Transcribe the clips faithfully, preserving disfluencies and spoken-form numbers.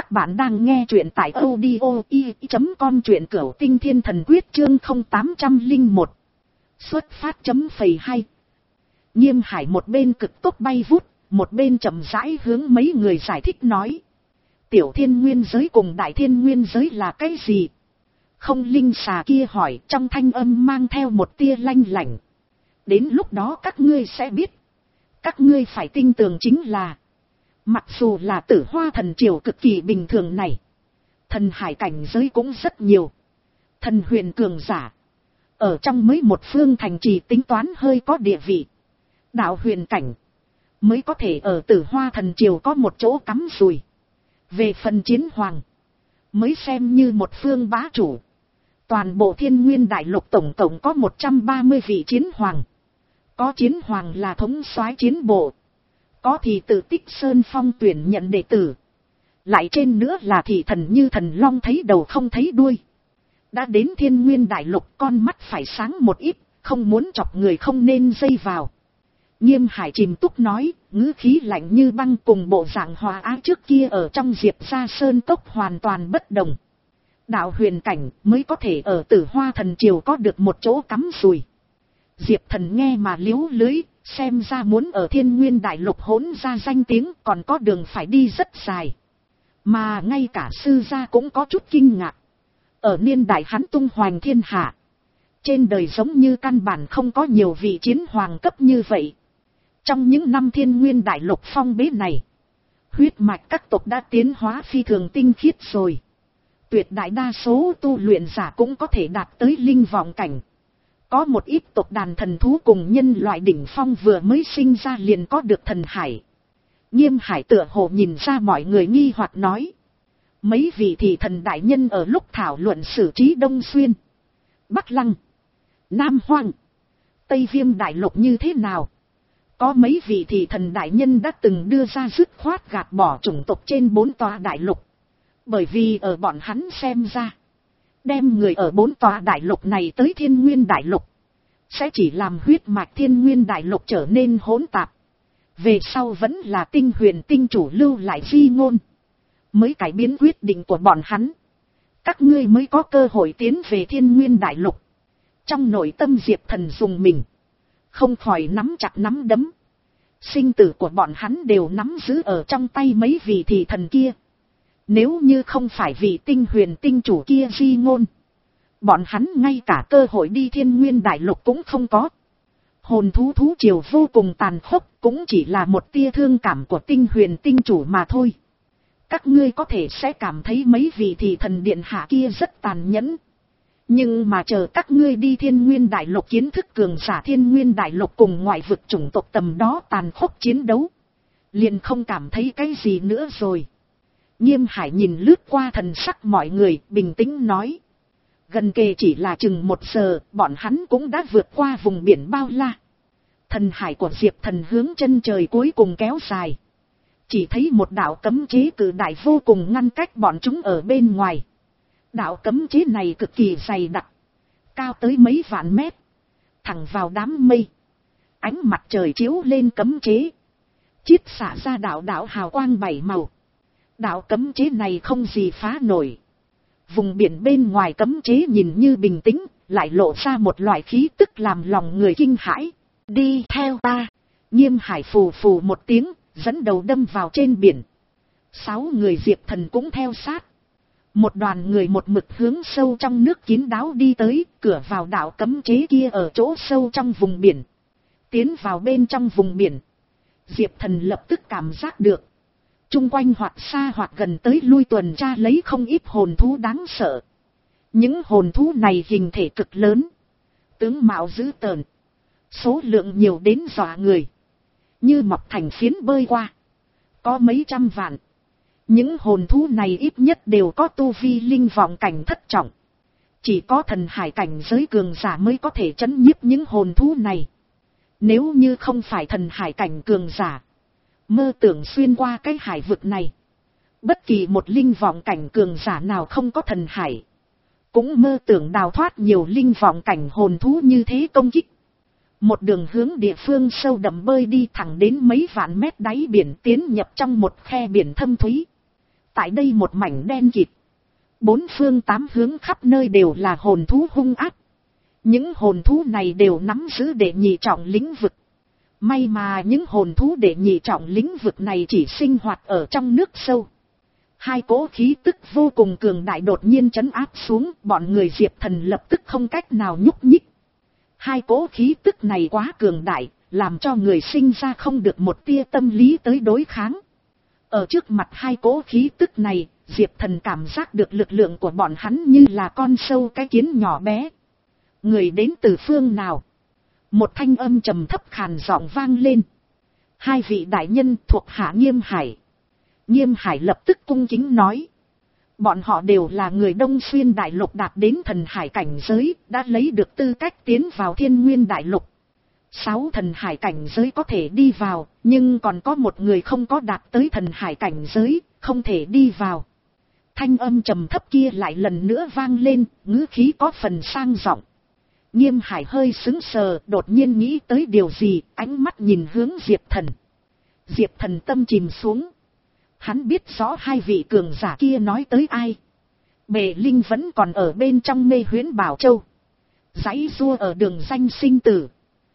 Các bạn đang nghe truyện tại audio i chấm com truyện cửu tinh thiên thần quyết chương không tám không một. Xuất phát chấm phẩy hay. Nghiêm Hải một bên cực tốc bay vút, một bên chậm rãi hướng mấy người giải thích nói. Tiểu thiên nguyên giới cùng đại thiên nguyên giới là cái gì? Không linh xà kia hỏi, trong thanh âm mang theo một tia lanh lảnh. Đến lúc đó các ngươi sẽ biết. Các ngươi phải tin tưởng chính là, mặc dù là Tử Hoa thần triều cực kỳ bình thường này, thần hải cảnh giới cũng rất nhiều. Thần huyền cường giả ở trong mấy một phương thành trì tính toán hơi có địa vị. Đạo huyền cảnh mới có thể ở Tử Hoa thần triều có một chỗ cắm rùi. Về phần chiến hoàng, mới xem như một phương bá chủ. Toàn bộ thiên nguyên đại lục tổng tổng có một trăm ba mươi vị chiến hoàng. Có chiến hoàng là thống soái chiến bộ, có thì tự Tích Sơn Phong tuyển nhận đệ tử. Lại trên nữa là thị thần như thần long thấy đầu không thấy đuôi. Đã đến thiên nguyên đại lục, con mắt phải sáng một ít, không muốn chọc người không nên dây vào. Nghiêm Hải chìm túc nói, ngữ khí lạnh như băng, cùng bộ dạng hòa ái trước kia ở trong Diệp Gia Sơn Cốc hoàn toàn bất đồng. Đạo huyền cảnh mới có thể ở Tử Hoa thần triều có được một chỗ cắm rùi. Diệp Thần nghe mà liếu lưới, xem ra muốn ở thiên nguyên đại lục hỗn ra danh tiếng còn có đường phải đi rất dài. Mà ngay cả sư gia cũng có chút kinh ngạc. Ở niên đại hắn tung hoành thiên hạ, trên đời giống như căn bản không có nhiều vị chiến hoàng cấp như vậy. Trong những năm thiên nguyên đại lục phong bế này, huyết mạch các tộc đã tiến hóa phi thường tinh khiết rồi. Tuyệt đại đa số tu luyện giả cũng có thể đạt tới linh vọng cảnh. Có một ít tộc đàn thần thú cùng nhân loại đỉnh phong vừa mới sinh ra liền có được thần hải. Nghiêm Hải tựa hồ nhìn ra mọi người nghi hoặc nói. Mấy vị thị thần đại nhân ở lúc thảo luận xử trí Đông Xuyên, Bắc Lăng, Nam Hoang, Tây Viêm đại lục như thế nào? Có mấy vị thị thần đại nhân đã từng đưa ra dứt khoát gạt bỏ chủng tộc trên bốn tòa đại lục. Bởi vì ở bọn hắn xem ra, đem người ở bốn tòa đại lục này tới thiên nguyên đại lục, sẽ chỉ làm huyết mạch thiên nguyên đại lục trở nên hỗn tạp. Về sau vẫn là tinh huyền tinh chủ lưu lại di ngôn, mới cải biến quyết định của bọn hắn. Các ngươi mới có cơ hội tiến về thiên nguyên đại lục. Trong nội tâm Diệp Thần dùng mình, không khỏi nắm chặt nắm đấm. Sinh tử của bọn hắn đều nắm giữ ở trong tay mấy vị thị thần kia. Nếu như không phải vị tinh huyền tinh chủ kia di ngôn, bọn hắn ngay cả cơ hội đi thiên nguyên đại lục cũng không có. Hồn thú thú triều vô cùng tàn khốc, cũng chỉ là một tia thương cảm của tinh huyền tinh chủ mà thôi. Các ngươi có thể sẽ cảm thấy mấy vị thị thần điện hạ kia rất tàn nhẫn. Nhưng mà chờ các ngươi đi thiên nguyên đại lục kiến thức cường giả thiên nguyên đại lục cùng ngoại vực chủng tộc tầm đó tàn khốc chiến đấu, liền không cảm thấy cái gì nữa rồi. Nghiêm Hải nhìn lướt qua thần sắc mọi người, bình tĩnh nói. Gần kề chỉ là chừng một giờ, bọn hắn cũng đã vượt qua vùng biển bao la. Thần hải của Diệp Thần hướng chân trời cuối cùng kéo dài. Chỉ thấy một đạo cấm chế cự đại vô cùng ngăn cách bọn chúng ở bên ngoài. Đạo cấm chế này cực kỳ dày đặc, cao tới mấy vạn mét, thẳng vào đám mây. Ánh mặt trời chiếu lên cấm chế, chiết xạ ra đạo đạo hào quang bảy màu. Đạo cấm chế này không gì phá nổi. Vùng biển bên ngoài cấm chế nhìn như bình tĩnh, lại lộ ra một loại khí tức làm lòng người kinh hãi. Đi theo ta. Nghiêm Hải phù phù một tiếng, dẫn đầu đâm vào trên biển. Sáu người Diệp Thần cũng theo sát. Một đoàn người một mực hướng sâu trong nước kín đáo đi tới, cửa vào đạo cấm chế kia ở chỗ sâu trong vùng biển. Tiến vào bên trong vùng biển, Diệp Thần lập tức cảm giác được chung quanh hoặc xa hoặc gần tới lui tuần tra lấy không ít hồn thú đáng sợ. Những hồn thú này hình thể cực lớn, tướng mạo dữ tợn, số lượng nhiều đến dọa người, như mọc thành phiến bơi qua, có mấy trăm vạn. Những hồn thú này ít nhất đều có tu vi linh vọng cảnh thất trọng. Chỉ có thần hải cảnh giới cường giả mới có thể trấn nhiếp những hồn thú này. Nếu như không phải thần hải cảnh cường giả, mơ tưởng xuyên qua cái hải vực này, bất kỳ một linh vọng cảnh cường giả nào không có thần hải, cũng mơ tưởng đào thoát nhiều linh vọng cảnh hồn thú như thế công kích. Một đường hướng địa phương sâu đậm bơi đi thẳng đến mấy vạn mét đáy biển, tiến nhập trong một khe biển thâm thúy. Tại đây một mảnh đen kịt, bốn phương tám hướng khắp nơi đều là hồn thú hung ác. Những hồn thú này đều nắm giữ đệ nhị trọng lĩnh vực. May mà những hồn thú đệ nhị trọng lĩnh vực này chỉ sinh hoạt ở trong nước sâu. Hai cỗ khí tức vô cùng cường đại đột nhiên trấn áp xuống, bọn người Diệp Thần lập tức không cách nào nhúc nhích. Hai cỗ khí tức này quá cường đại, làm cho người sinh ra không được một tia tâm lý tới đối kháng. Ở trước mặt hai cỗ khí tức này, Diệp Thần cảm giác được lực lượng của bọn hắn như là con sâu cái kiến nhỏ bé. Người đến từ phương nào? Một thanh âm trầm thấp khàn giọng vang lên. Hai vị đại nhân thuộc hạ Nghiêm Hải. Nghiêm Hải lập tức cung kính nói. Bọn họ đều là người Đông Xuyên Đại Lục đạt đến thần hải cảnh giới, đã lấy được tư cách tiến vào Thiên Nguyên Đại Lục. Sáu thần hải cảnh giới có thể đi vào, nhưng còn có một người không có đạt tới thần hải cảnh giới, không thể đi vào. Thanh âm trầm thấp kia lại lần nữa vang lên, ngữ khí có phần sang giọng. Nghiêm Hải hơi sững sờ, đột nhiên nghĩ tới điều gì, ánh mắt nhìn hướng Diệp Thần. Diệp Thần tâm chìm xuống. Hắn biết rõ hai vị cường giả kia nói tới ai. Bệ Linh vẫn còn ở bên trong mê huyễn Bảo Châu. Giãy giụa ở đường danh sinh tử.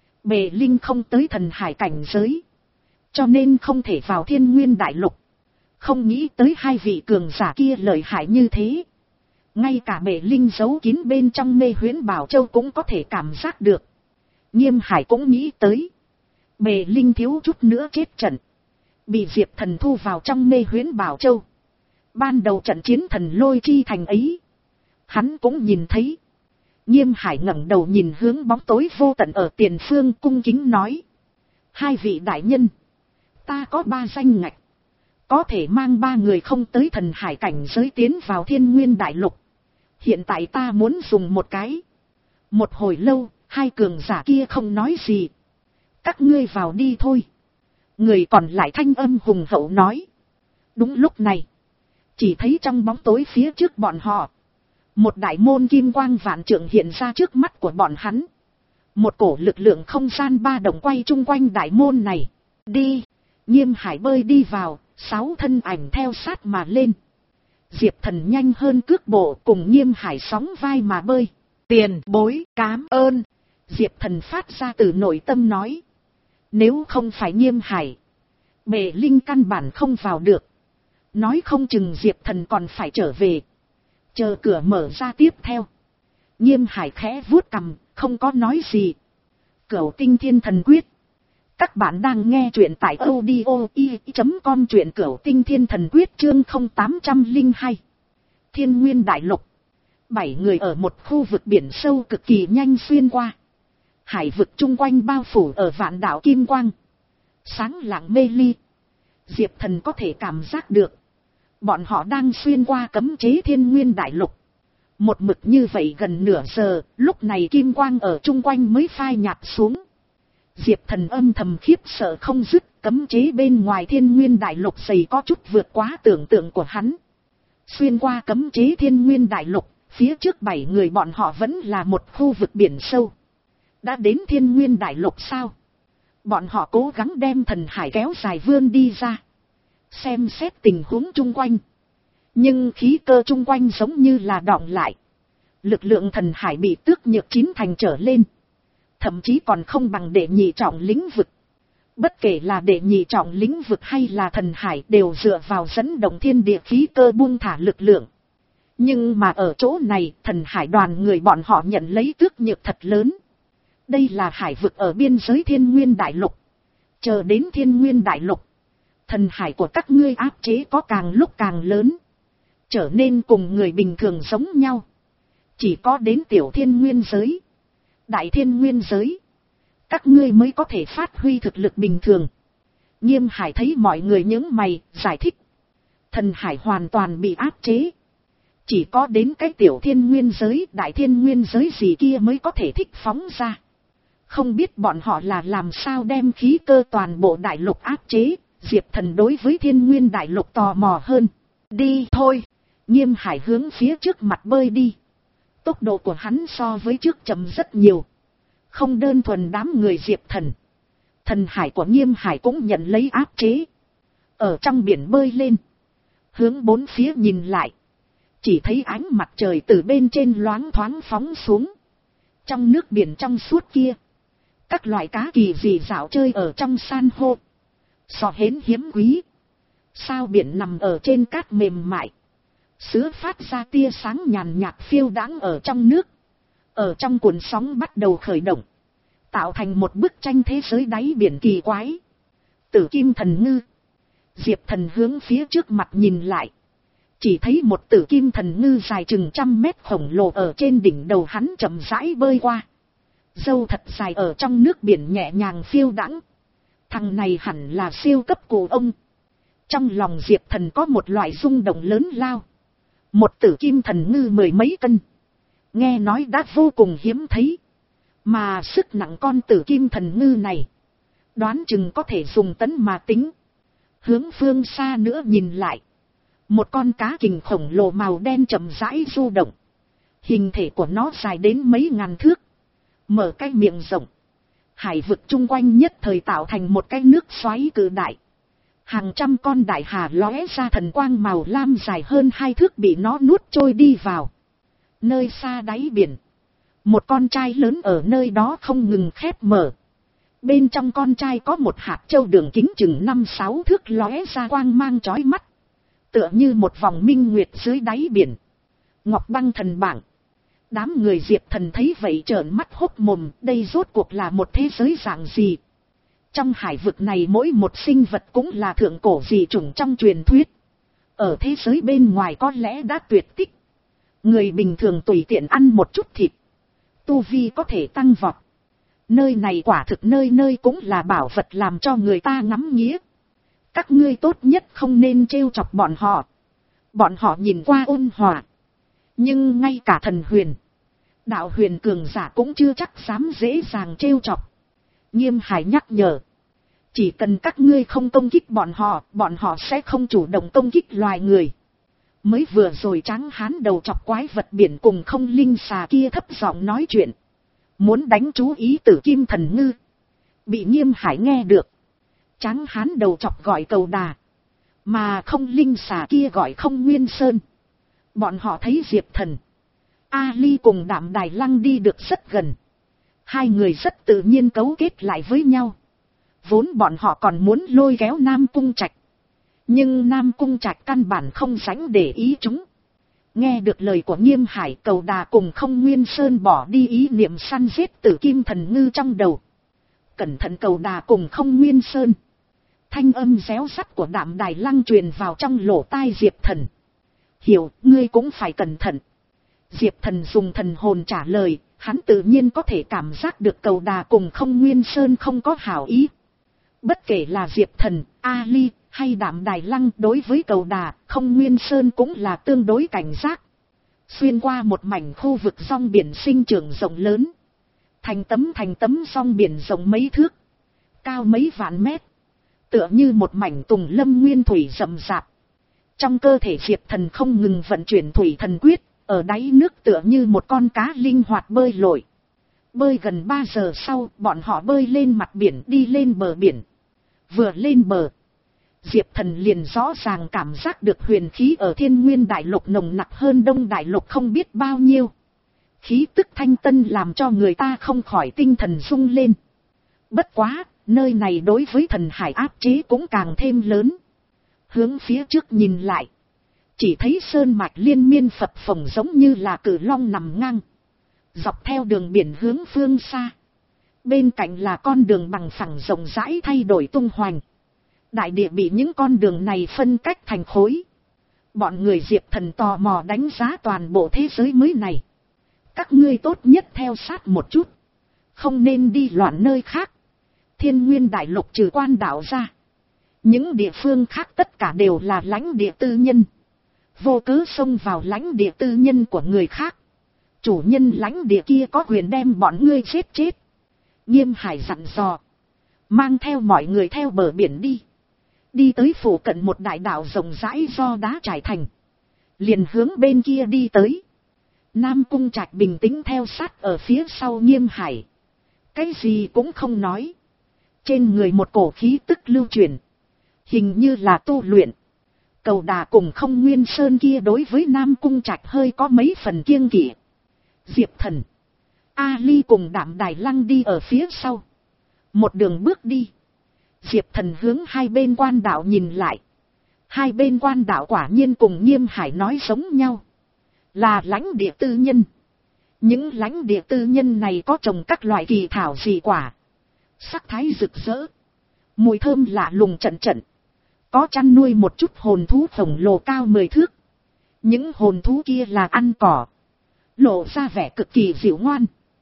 Bệ Linh không tới thần hải cảnh giới, cho nên không thể vào Thiên Nguyên Đại Lục. Không nghĩ tới hai vị cường giả kia lợi hại như thế. Ngay cả Bệ Linh giấu kín bên trong mê huyễn Bảo Châu cũng có thể cảm giác được. Nghiêm Hải cũng nghĩ tới. Bệ Linh thiếu chút nữa chết trận, bị Diệp Thần thu vào trong mê huyễn Bảo Châu. Ban đầu trận chiến thần lôi chi thành ấy, hắn cũng nhìn thấy. Nghiêm Hải ngẩng đầu nhìn hướng bóng tối vô tận ở tiền phương, cung kính nói. Hai vị đại nhân, ta có ba danh ngạch, có thể mang ba người không tới thần hải cảnh giới tiến vào Thiên Nguyên Đại Lục. Hiện tại ta muốn dùng một cái. Một hồi lâu, hai cường giả kia không nói gì. Các ngươi vào đi thôi. Người còn lại thanh âm hùng hậu nói. Đúng lúc này, chỉ thấy trong bóng tối phía trước bọn họ, một đại môn kim quang vạn trượng hiện ra trước mắt của bọn hắn. Một cổ lực lượng không gian ba động quay chung quanh đại môn này. Đi! Nghiêm Hải bơi đi vào, sáu thân ảnh theo sát mà lên. Diệp Thần nhanh hơn cước bộ, cùng Nghiêm Hải sóng vai mà bơi. Tiền bối cám ơn! Diệp Thần phát ra từ nội tâm nói. Nếu không phải Nghiêm Hải, Bệ Linh căn bản không vào được. Nói không chừng Diệp Thần còn phải trở về. Chờ cửa mở ra tiếp theo. Nghiêm Hải khẽ vuốt cằm, không có nói gì. Cửu Tinh Thiên Thần Quyết. Các bạn đang nghe truyện tại audio i chấm com, truyện Cửu Tinh Thiên Thần Quyết chương không tám không hai. Thiên Nguyên Đại Lục. Bảy người ở một khu vực biển sâu cực kỳ nhanh xuyên qua. Hải vực chung quanh bao phủ ở vạn đạo kim quang. Sáng lạng mê ly. Diệp Thần có thể cảm giác được. Bọn họ đang xuyên qua cấm chế Thiên Nguyên Đại Lục. Một mực như vậy gần nửa giờ, lúc này kim quang ở chung quanh mới phai nhạt xuống. Diệp Thần âm thầm khiếp sợ không dứt, cấm chế bên ngoài Thiên Nguyên Đại Lục dày có chút vượt quá tưởng tượng của hắn. Xuyên qua cấm chế Thiên Nguyên Đại Lục, phía trước bảy người bọn họ vẫn là một khu vực biển sâu. Đã đến Thiên Nguyên Đại Lục sao? Bọn họ cố gắng đem thần hải kéo dài vươn đi ra, xem xét tình huống chung quanh. Nhưng khí cơ chung quanh giống như là đọng lại. Lực lượng thần hải bị tước nhược chín thành trở lên. Thậm chí còn không bằng đệ nhị trọng lĩnh vực. Bất kể là đệ nhị trọng lĩnh vực hay là thần hải đều dựa vào dẫn động thiên địa khí cơ buông thả lực lượng. Nhưng mà ở chỗ này, thần hải đoàn người bọn họ nhận lấy tước nhược thật lớn. Đây là hải vực ở biên giới Thiên Nguyên Đại Lục. Chờ đến Thiên Nguyên Đại Lục, thần hải của các ngươi áp chế có càng lúc càng lớn, trở nên cùng người bình thường giống nhau. Chỉ có đến tiểu thiên nguyên giới, đại thiên nguyên giới, các ngươi mới có thể phát huy thực lực bình thường. Nghiêm Hải thấy mọi người nhướng mày, giải thích. Thần hải hoàn toàn bị áp chế. Chỉ có đến cái tiểu thiên nguyên giới, đại thiên nguyên giới gì kia mới có thể thích phóng ra. Không biết bọn họ là làm sao đem khí cơ toàn bộ đại lục áp chế. Diệp Thần đối với Thiên Nguyên Đại Lục tò mò hơn. Đi thôi. Nghiêm Hải hướng phía trước mặt bơi đi. Tốc độ của hắn so với trước chậm rất nhiều. Không đơn thuần đám người Diệp Thần. Thần hải của Nghiêm Hải cũng nhận lấy áp chế. Ở trong biển bơi lên. Hướng bốn phía nhìn lại. Chỉ thấy ánh mặt trời từ bên trên loáng thoáng phóng xuống. Trong nước biển trong suốt kia. Các loại cá kỳ dị dạo chơi ở trong san hô. Sò hến hiếm quý. Sao biển nằm ở trên cát mềm mại. Sứa phát ra tia sáng nhàn nhạt phiêu đãng ở trong nước. Ở trong cuộn sóng bắt đầu khởi động. Tạo thành một bức tranh thế giới đáy biển kỳ quái. Tử kim thần ngư. Diệp Thần hướng phía trước mặt nhìn lại. Chỉ thấy một tử kim thần ngư dài chừng trăm mét khổng lồ ở trên đỉnh đầu hắn chậm rãi bơi qua. Râu thật dài ở trong nước biển nhẹ nhàng phiêu đãng. Thằng này hẳn là siêu cấp cụ ông. Trong lòng Diệp Thần có một loại rung động lớn lao. Một tử kim thần ngư mười mấy cân. Nghe nói đã vô cùng hiếm thấy. Mà sức nặng con tử kim thần ngư này. Đoán chừng có thể dùng tấn mà tính. Hướng phương xa nữa nhìn lại. Một con cá kình khổng lồ màu đen chậm rãi du động. Hình thể của nó dài đến mấy ngàn thước. Mở cái miệng rộng. Hải vực chung quanh nhất thời tạo thành một cái nước xoáy cự đại. Hàng trăm con đại hà lóe ra thần quang màu lam dài hơn hai thước bị nó nuốt trôi đi vào. Nơi xa đáy biển. Một con trai lớn ở nơi đó không ngừng khép mở. Bên trong con trai có một hạt châu đường kính chừng năm sáu thước lóe ra quang mang chói mắt. Tựa như một vòng minh nguyệt dưới đáy biển. Ngọc Băng Thần Bảng. Đám người Diệp Thần thấy vậy trợn mắt hốc mồm, đây rốt cuộc là một thế giới dạng gì. Trong hải vực này mỗi một sinh vật cũng là thượng cổ dị chủng trong truyền thuyết. Ở thế giới bên ngoài có lẽ đã tuyệt tích. Người bình thường tùy tiện ăn một chút thịt. Tu vi có thể tăng vọt. Nơi này quả thực nơi nơi cũng là bảo vật làm cho người ta ngắm nghía. Các ngươi tốt nhất không nên trêu chọc bọn họ. Bọn họ nhìn qua ôn hòa. Nhưng ngay cả thần huyền, đạo huyền cường giả cũng chưa chắc dám dễ dàng trêu chọc. Nghiêm Hải nhắc nhở. Chỉ cần các ngươi không công kích bọn họ, bọn họ sẽ không chủ động công kích loài người. Mới vừa rồi Tráng Hán đầu chọc quái vật biển cùng không linh xà kia thấp giọng nói chuyện. Muốn đánh chú ý tử kim thần ngư. Bị Nghiêm Hải nghe được. Tráng Hán đầu chọc gọi Cầu Đà. Mà không linh xà kia gọi Không Nguyên Sơn. Bọn họ thấy Diệp Thần, A Ly cùng Đạm Đài Lăng đi được rất gần. Hai người rất tự nhiên cấu kết lại với nhau. Vốn bọn họ còn muốn lôi kéo Nam Cung Trạch. Nhưng Nam Cung Trạch căn bản không rảnh để ý chúng. Nghe được lời của Nghiêm Hải, Cầu Đà cùng Không Nguyên Sơn bỏ đi ý niệm săn giết tử kim thần ngư trong đầu. Cẩn thận Cầu Đà cùng Không Nguyên Sơn. Thanh âm réo sắt của Đạm Đài Lăng truyền vào trong lỗ tai Diệp Thần. Hiểu, ngươi cũng phải cẩn thận. Diệp Thần dùng thần hồn trả lời, hắn tự nhiên có thể cảm giác được Cầu Đà cùng Không Nguyên Sơn không có hảo ý. Bất kể là Diệp Thần, A Ly hay Đạm Đài Lăng, đối với Cầu Đà, Không Nguyên Sơn cũng là tương đối cảnh giác. Xuyên qua một mảnh khu vực song biển sinh trưởng rộng lớn. Thành tấm thành tấm song biển rộng mấy thước, cao mấy vạn mét. Tựa như một mảnh tùng lâm nguyên thủy rậm rạp. Trong cơ thể Diệp Thần không ngừng vận chuyển thủy thần quyết, ở đáy nước tựa như một con cá linh hoạt bơi lội. Bơi gần ba giờ sau, bọn họ bơi lên mặt biển, đi lên bờ biển. Vừa lên bờ, Diệp Thần liền rõ ràng cảm giác được huyền khí ở Thiên Nguyên Đại Lục nồng nặc hơn Đông Đại Lục không biết bao nhiêu. Khí tức thanh tân làm cho người ta không khỏi tinh thần rung lên. Bất quá, nơi này đối với thần hải áp chế cũng càng thêm lớn. Hướng phía trước nhìn lại, chỉ thấy sơn mạch liên miên phập phồng giống như là cự long nằm ngang. Dọc theo đường biển hướng phương xa. Bên cạnh là con đường bằng phẳng rộng rãi thay đổi tung hoành. Đại địa bị những con đường này phân cách thành khối. Bọn người Diệp Thần tò mò đánh giá toàn bộ thế giới mới này. Các ngươi tốt nhất theo sát một chút. Không nên đi loạn nơi khác. Thiên Nguyên Đại Lục trừ Quan Đảo ra, những địa phương khác tất cả đều là lãnh địa tư nhân. Vô cớ xông vào lãnh địa tư nhân của người khác. Chủ nhân lãnh địa kia có quyền đem bọn ngươi giết chết. Nghiêm Hải dặn dò. Mang theo mọi người theo bờ biển đi. Đi tới phủ cận một đại đảo rộng rãi do đá trải thành. Liền hướng bên kia đi tới. Nam Cung Trạch bình tĩnh theo sát ở phía sau Nghiêm Hải. Cái gì cũng không nói. Trên người một cổ khí tức lưu truyền. Hình như là tu luyện. Cầu Đà cùng Không Nguyên Sơn kia đối với Nam Cung Trạch hơi có mấy phần kiêng kỵ. Diệp Thần, A Ly cùng Đạm Đài Lăng đi ở phía sau. Một đường bước đi. Diệp Thần hướng hai bên quan đạo nhìn lại. Hai bên quan đạo quả nhiên cùng Nghiêm Hải nói giống nhau. Là lãnh địa tư nhân. Những lãnh địa tư nhân này có trồng các loại kỳ thảo dị quả. Sắc thái rực rỡ. Mùi thơm lạ lùng trận trận. Có chăn nuôi một chút hồn thú khổng lồ cao mười thước. Những hồn thú kia là ăn cỏ. Lộ ra vẻ cực kỳ dịu ngoan.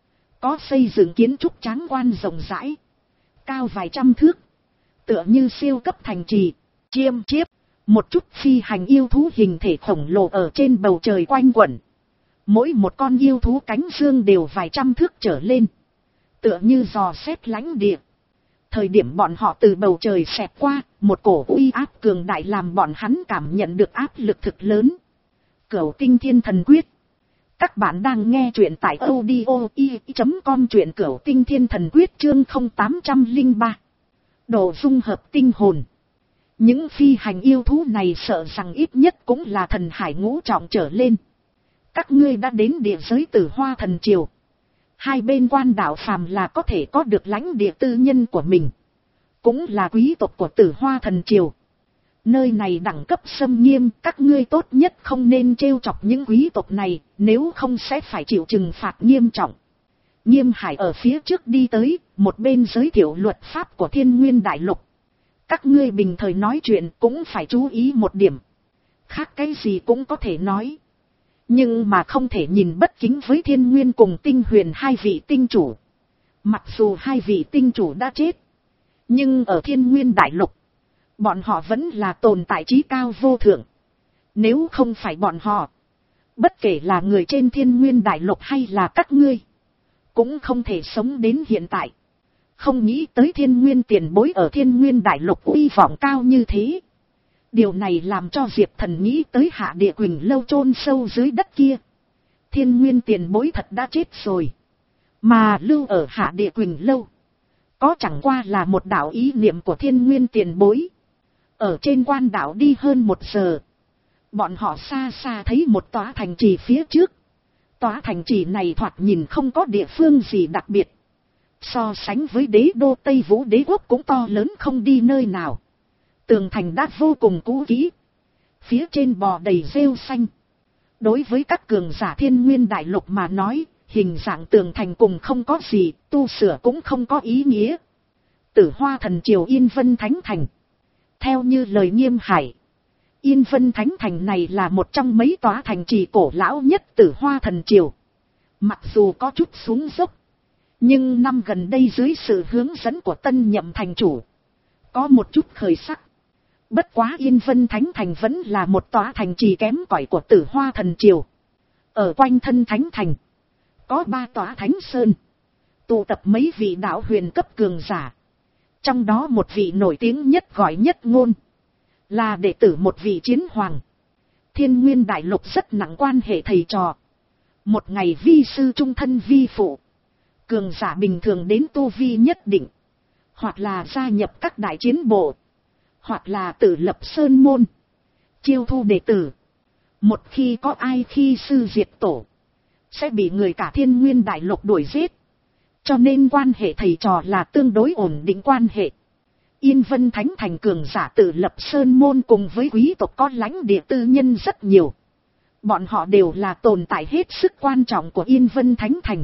Có xây dựng kiến trúc tráng quan rộng rãi. Cao vài trăm thước. Tựa như siêu cấp thành trì. Chiêm chiếp. Một chút phi hành yêu thú hình thể khổng lồ ở trên bầu trời quanh quẩn. Mỗi một con yêu thú cánh dương đều vài trăm thước trở lên. Tựa như dò xét lãnh địa. Thời điểm bọn họ từ bầu trời xẹt qua, một cổ uy áp cường đại làm bọn hắn cảm nhận được áp lực thực lớn. Cửu Tinh Thiên Thần Quyết. Các bạn đang nghe truyện tại audio i chấm com, truyện Cửu Tinh Thiên Thần Quyết chương không tám không ba. Độ dung hợp tinh hồn. Những phi hành yêu thú này sợ rằng ít nhất cũng là thần hải ngũ trọng trở lên. Các ngươi đã đến địa giới Tử Hoa Thần Triều. Hai bên quan đảo phàm là có thể có được lãnh địa tư nhân của mình. Cũng là quý tộc của Tử Hoa Thần Triều. Nơi này đẳng cấp xâm nghiêm, các ngươi tốt nhất không nên trêu chọc những quý tộc này, nếu không sẽ phải chịu trừng phạt nghiêm trọng. Nghiêm Hải ở phía trước đi tới, một bên giới thiệu luật pháp của Thiên Nguyên Đại Lục. Các ngươi bình thời nói chuyện cũng phải chú ý một điểm. Khác cái gì cũng có thể nói. Nhưng mà không thể nhìn bất kính với Thiên Nguyên cùng Tinh Huyền hai vị tinh chủ. Mặc dù hai vị tinh chủ đã chết. Nhưng ở Thiên Nguyên Đại Lục, bọn họ vẫn là tồn tại trí cao vô thượng. Nếu không phải bọn họ, bất kể là người trên Thiên Nguyên Đại Lục hay là các ngươi, cũng không thể sống đến hiện tại. Không nghĩ tới Thiên Nguyên tiền bối ở Thiên Nguyên Đại Lục uy vọng cao như thế. Điều này làm cho Diệp Thần nghĩ tới Hạ Địa Quỳnh Lâu chôn sâu dưới đất kia. Thiên Nguyên tiền bối thật đã chết rồi. Mà lưu ở Hạ Địa Quỳnh Lâu, có chẳng qua là một đạo ý niệm của Thiên Nguyên tiền bối. Ở trên quan đảo đi hơn một giờ. Bọn họ xa xa thấy một tòa thành trì phía trước. Tòa thành trì này thoạt nhìn không có địa phương gì đặc biệt. So sánh với đế đô Tây Vũ đế quốc cũng to lớn không đi nơi nào. Tường thành đã vô cùng cũ kỹ. Phía trên bò đầy rêu xanh. Đối với các cường giả Thiên Nguyên Đại Lục mà nói, hình dạng tường thành cùng không có gì, tu sửa cũng không có ý nghĩa. Tử Hoa Thần Triều Yên Vân Thánh Thành. Theo như lời Nghiêm Hải, Yên Vân Thánh Thành này là một trong mấy tòa thành trì cổ lão nhất Tử Hoa Thần Triều. Mặc dù có chút xuống dốc, nhưng năm gần đây dưới sự hướng dẫn của tân nhậm thành chủ, có một chút khởi sắc. Bất quá Yên Vân Thánh Thành vẫn là một tòa thành trì kém cỏi của Tử Hoa Thần Triều. Ở quanh thân Thánh Thành, có ba tòa Thánh Sơn, tụ tập mấy vị đạo huyền cấp cường giả. Trong đó một vị nổi tiếng nhất gọi Nhất Ngôn, là đệ tử một vị chiến hoàng. Thiên Nguyên Đại Lục rất nặng quan hệ thầy trò. Một ngày vi sư trung thân vi phụ. Cường giả bình thường đến tu vi nhất định, hoặc là gia nhập các đại chiến bộ, hoặc là tự lập sơn môn, chiêu thu đệ tử. Một khi có ai khi sư diệt tổ, sẽ bị người cả Thiên Nguyên Đại Lục đuổi giết. Cho nên quan hệ thầy trò là tương đối ổn định quan hệ. Yên Vân Thánh Thành cường giả tự lập sơn môn cùng với quý tộc có lãnh địa tư nhân rất nhiều. Bọn họ đều là tồn tại hết sức quan trọng của Yên Vân Thánh Thành,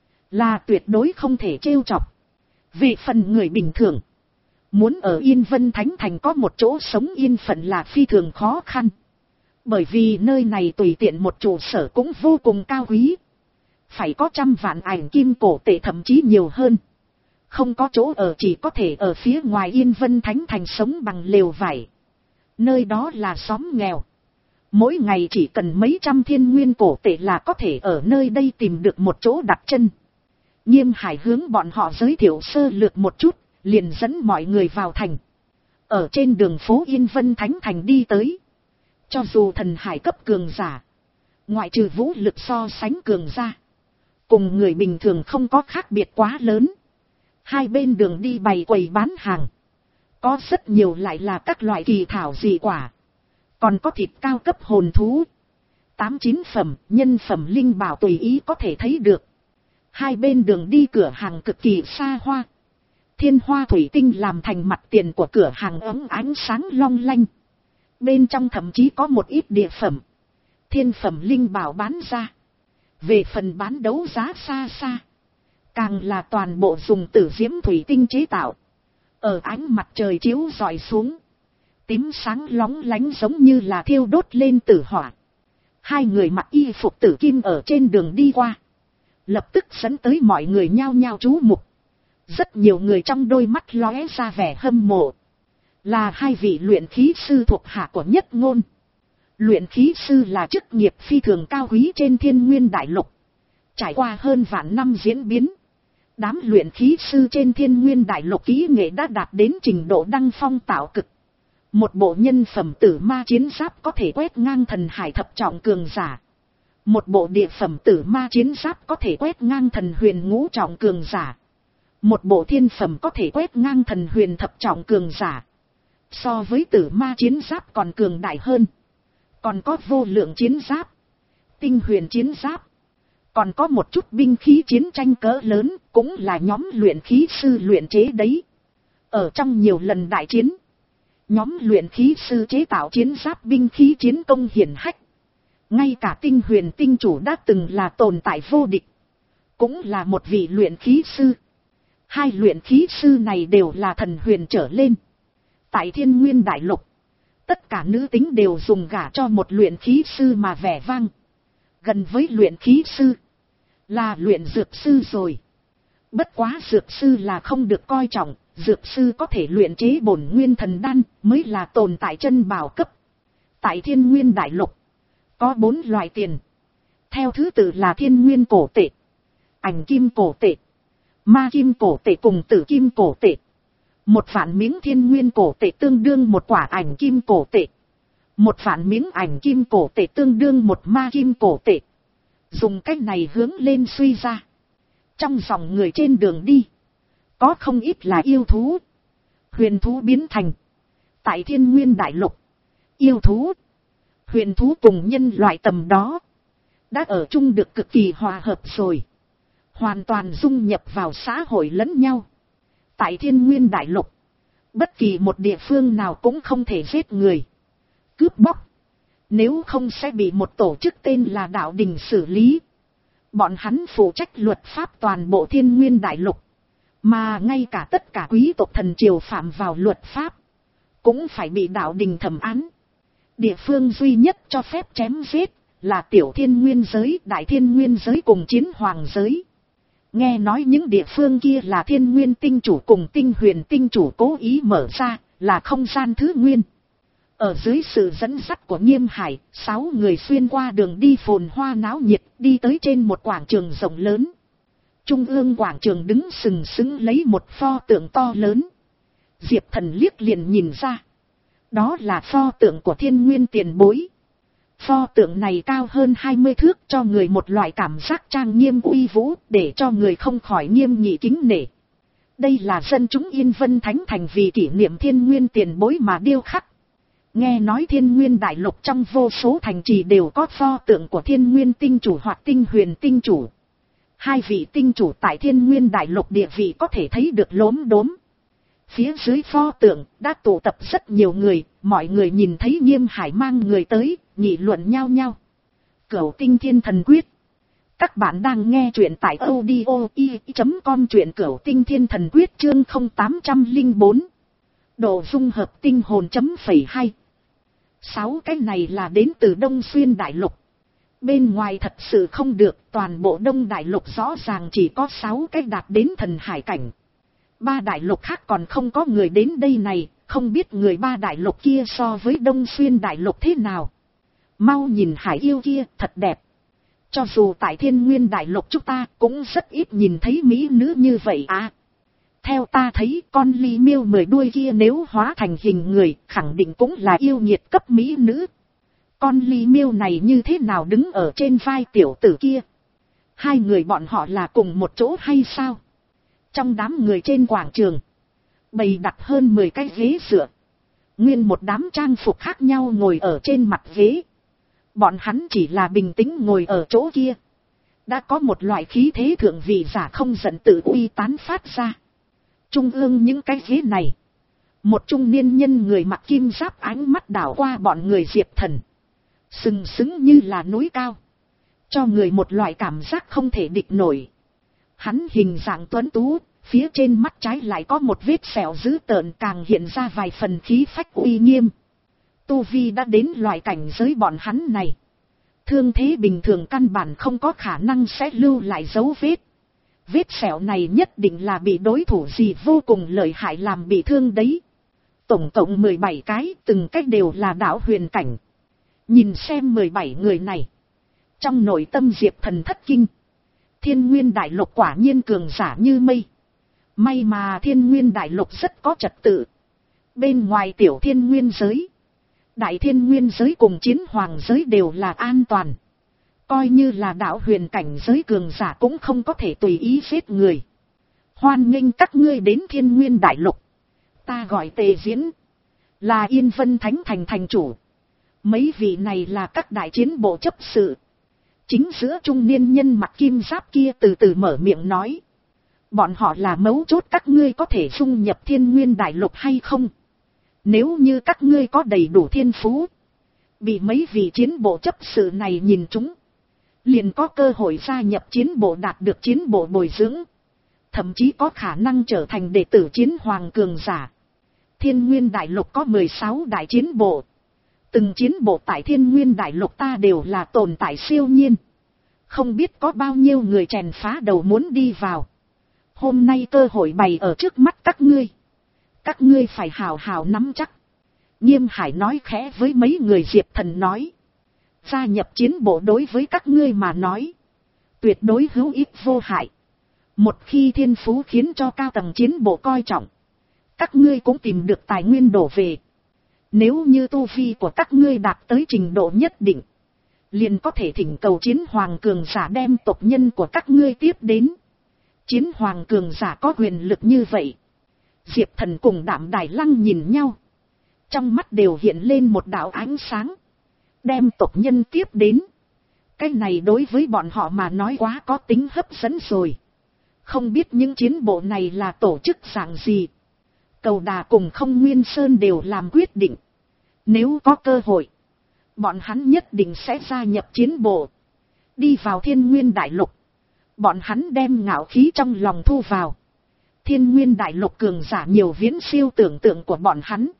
là tuyệt đối không thể trêu chọc. Về phần người bình thường, muốn ở Yên Vân Thánh Thành có một chỗ sống yên phận là phi thường khó khăn. Bởi vì nơi này tùy tiện một trụ sở cũng vô cùng cao quý. Phải có trăm vạn ảnh kim cổ tệ thậm chí nhiều hơn. Không có chỗ ở, chỉ có thể ở phía ngoài Yên Vân Thánh Thành sống bằng lều vải. Nơi đó là xóm nghèo. Mỗi ngày chỉ cần mấy trăm thiên nguyên cổ tệ là có thể ở nơi đây tìm được một chỗ đặt chân. Nghiêm Hải hướng bọn họ giới thiệu sơ lược một chút, liền dẫn mọi người vào thành. Ở trên đường phố Yên Vân Thánh Thành đi tới, cho dù thần hải cấp cường giả, ngoại trừ vũ lực so sánh cường ra, cùng người bình thường không có khác biệt quá lớn. Hai bên đường đi bày quầy bán hàng, có rất nhiều lại là các loại kỳ thảo dị quả. Còn có thịt cao cấp hồn thú. Tám chín phẩm, nhân phẩm linh bảo tùy ý có thể thấy được. Hai bên đường đi cửa hàng cực kỳ xa hoa. Thiên hoa thủy tinh làm thành mặt tiền của cửa hàng ấm ánh sáng long lanh. Bên trong thậm chí có một ít địa phẩm, thiên phẩm linh bảo bán ra. Về phần bán đấu giá xa xa, càng là toàn bộ dùng tử diễm thủy tinh chế tạo. Ở ánh mặt trời chiếu rọi xuống, tím sáng lóng lánh giống như là thiêu đốt lên tử hỏa. Hai người mặc y phục tử kim ở trên đường đi qua, lập tức dẫn tới mọi người nhao nhao chú mục. Rất nhiều người trong đôi mắt lóe ra vẻ hâm mộ. Là hai vị luyện khí sư thuộc hạ của Nhất Ngôn. Luyện khí sư là chức nghiệp phi thường cao quý trên thiên nguyên đại lục. Trải qua hơn vạn năm diễn biến, đám luyện khí sư trên thiên nguyên đại lục kỹ nghệ đã đạt đến trình độ đăng phong tạo cực. Một bộ nhân phẩm tử ma chiến giáp có thể quét ngang thần hải thập trọng cường giả. Một bộ địa phẩm tử ma chiến giáp có thể quét ngang thần huyền ngũ trọng cường giả. Một bộ thiên phẩm có thể quét ngang thần huyền thập trọng cường giả. So với tử ma chiến giáp còn cường đại hơn. Còn có vô lượng chiến giáp, tinh huyền chiến giáp. Còn có một chút binh khí chiến tranh cỡ lớn, cũng là nhóm luyện khí sư luyện chế đấy. Ở trong nhiều lần đại chiến, nhóm luyện khí sư chế tạo chiến giáp binh khí chiến công hiển hách. Ngay cả tinh huyền tinh chủ đã từng là tồn tại vô địch, cũng là một vị luyện khí sư. Hai luyện khí sư này đều là thần huyền trở lên. Tại thiên nguyên đại lục, tất cả nữ tính đều dùng gả cho một luyện khí sư mà vẻ vang. Gần với luyện khí sư, là luyện dược sư rồi. Bất quá dược sư là không được coi trọng, dược sư có thể luyện chế bổn nguyên thần đan mới là tồn tại chân bảo cấp. Tại thiên nguyên đại lục, có bốn loại tiền. Theo thứ tự là thiên nguyên cổ tệ, ảnh kim cổ tệ, ma kim cổ tệ cùng tử kim cổ tệ. Một vạn miếng thiên nguyên cổ tệ tương đương một quả ảnh kim cổ tệ. Một vạn miếng ảnh kim cổ tệ tương đương một ma kim cổ tệ. Dùng cách này hướng lên suy ra. Trong dòng người trên đường đi, có không ít là yêu thú, huyền thú biến thành. Tại thiên nguyên đại lục, yêu thú, huyền thú cùng nhân loại tầm đó đã ở chung được cực kỳ hòa hợp rồi. Hoàn toàn dung nhập vào xã hội lẫn nhau. Tại thiên nguyên đại lục, bất kỳ một địa phương nào cũng không thể giết người, cướp bóc. Nếu không sẽ bị một tổ chức tên là đạo đình xử lý. Bọn hắn phụ trách luật pháp toàn bộ thiên nguyên đại lục. Mà ngay cả tất cả quý tộc thần triều phạm vào luật pháp, cũng phải bị đạo đình thẩm án. Địa phương duy nhất cho phép chém giết là tiểu thiên nguyên giới, đại thiên nguyên giới cùng chiến hoàng giới. Nghe nói những địa phương kia là thiên nguyên tinh chủ cùng tinh huyền tinh chủ cố ý mở ra, là không gian thứ nguyên. Ở dưới sự dẫn dắt của Nghiêm Hải, sáu người xuyên qua đường đi phồn hoa náo nhiệt, đi tới trên một quảng trường rộng lớn. Trung ương quảng trường đứng sừng sững lấy một pho tượng to lớn. Diệp Thần liếc liền nhìn ra, đó là pho tượng của thiên nguyên tiền bối. Pho tượng này cao hơn hai mươi thước, cho người một loại cảm giác trang nghiêm uy vũ, để cho người không khỏi nghiêm nghị kính nể. Đây là dân chúng Yên Vân Thánh Thành vì kỷ niệm thiên nguyên tiền bối mà điêu khắc. Nghe nói thiên nguyên đại lục trong vô số thành trì đều có pho tượng của thiên nguyên tinh chủ hoặc tinh huyền tinh chủ. Hai vị tinh chủ tại thiên nguyên đại lục địa vị có thể thấy được lốm đốm. Phía dưới pho tượng đã tụ tập rất nhiều người, mọi người nhìn thấy Nghiêm Hải mang người tới, nghị luận nhau nhau. Cửu Tinh Thiên Thần Quyết. Các bạn đang nghe truyện tại audio i chấm com, truyện Cửu Tinh Thiên Thần Quyết chương không tám không bốn. Độ dung hợp tinh hồn chấm phẩy hai. Sáu cái này là đến từ Đông Xuyên Đại Lục. Bên ngoài thật sự không được, toàn bộ Đông Đại Lục rõ ràng chỉ có sáu cái đạt đến thần hải cảnh. Ba đại lục khác còn không có người đến đây này, không biết người ba đại lục kia so với Đông Xuyên Đại Lục thế nào. Mau nhìn hải yêu kia, thật đẹp. Cho dù tại thiên nguyên đại lục chúng ta cũng rất ít nhìn thấy mỹ nữ như vậy à. Theo ta thấy con ly miêu mười đuôi kia nếu hóa thành hình người, khẳng định cũng là yêu nghiệt cấp mỹ nữ. Con ly miêu này như thế nào đứng ở trên vai tiểu tử kia? Hai người bọn họ là cùng một chỗ hay sao? Trong đám người trên quảng trường, bày đặt hơn mười cái ghế dựa. Nguyên một đám trang phục khác nhau ngồi ở trên mặt ghế. Bọn hắn chỉ là bình tĩnh ngồi ở chỗ kia. Đã có một loại khí thế thượng vị giả không giận tự uy tán phát ra. Trung ương những cái ghế này. Một trung niên nhân người mặc kim giáp ánh mắt đảo qua bọn người Diệp Thần. Sừng sững như là núi cao. Cho người một loại cảm giác không thể địch nổi. Hắn hình dạng tuấn tú, phía trên mắt trái lại có một vết sẹo dữ tợn càng hiện ra vài phần khí phách uy nghiêm. Tu vi đã đến loại cảnh giới bọn hắn này. Thương thế bình thường căn bản không có khả năng sẽ lưu lại dấu vết. Vết sẹo này nhất định là bị đối thủ gì vô cùng lợi hại làm bị thương đấy. Tổng cộng mười bảy cái, từng cách đều là đạo huyền cảnh. Nhìn xem mười bảy người này. Trong nội tâm Diệp Thần thất kinh. Thiên Nguyên Đại Lục quả nhiên cường giả như mây. May mà Thiên Nguyên Đại Lục rất có trật tự. Bên ngoài tiểu Thiên Nguyên giới, Đại Thiên Nguyên giới cùng Chiến Hoàng giới đều là an toàn. Coi như là đạo huyền cảnh giới cường giả cũng không có thể tùy ý giết người. Hoan nghênh các ngươi đến Thiên Nguyên Đại Lục. Ta gọi Tề Diễn, là Yên Vân Thánh Thành thành chủ. Mấy vị này là các đại chiến bộ chấp sự. Chính giữa trung niên nhân mặc kim giáp kia từ từ mở miệng nói. Bọn họ là mấu chốt các ngươi có thể dung nhập Thiên Nguyên Đại Lục hay không. Nếu như các ngươi có đầy đủ thiên phú, bị mấy vị chiến bộ chấp sự này nhìn trúng, liền có cơ hội gia nhập chiến bộ đạt được chiến bộ bồi dưỡng. Thậm chí có khả năng trở thành đệ tử chiến hoàng cường giả. Thiên Nguyên Đại Lục có mười sáu đại chiến bộ. Từng chiến bộ tại Thiên Nguyên Đại Lục ta đều là tồn tại siêu nhiên. Không biết có bao nhiêu người chèn phá đầu muốn đi vào. Hôm nay cơ hội bày ở trước mắt các ngươi. Các ngươi phải hào hào nắm chắc. Nghiêm Hải nói khẽ với mấy người Diệp Thần nói. Gia nhập chiến bộ đối với các ngươi mà nói. Tuyệt đối hữu ích vô hại. Một khi thiên phú khiến cho cao tầng chiến bộ coi trọng. Các ngươi cũng tìm được tài nguyên đổ về. Nếu như tu vi của các ngươi đạt tới trình độ nhất định, liền có thể thỉnh cầu chiến hoàng cường giả đem tộc nhân của các ngươi tiếp đến. Chiến hoàng cường giả có quyền lực như vậy. Diệp Thần cùng Đạm Đài Lăng nhìn nhau. Trong mắt đều hiện lên một đạo ánh sáng. Đem tộc nhân tiếp đến. Cái này đối với bọn họ mà nói quá có tính hấp dẫn rồi. Không biết những chiến bộ này là tổ chức dạng gì. Cầu Đà cùng Không Nguyên Sơn đều làm quyết định. Nếu có cơ hội, bọn hắn nhất định sẽ gia nhập chiến bộ. Đi vào Thiên Nguyên Đại Lục. Bọn hắn đem ngạo khí trong lòng thu vào. Thiên Nguyên Đại Lục cường giả nhiều viễn siêu tưởng tượng của bọn hắn.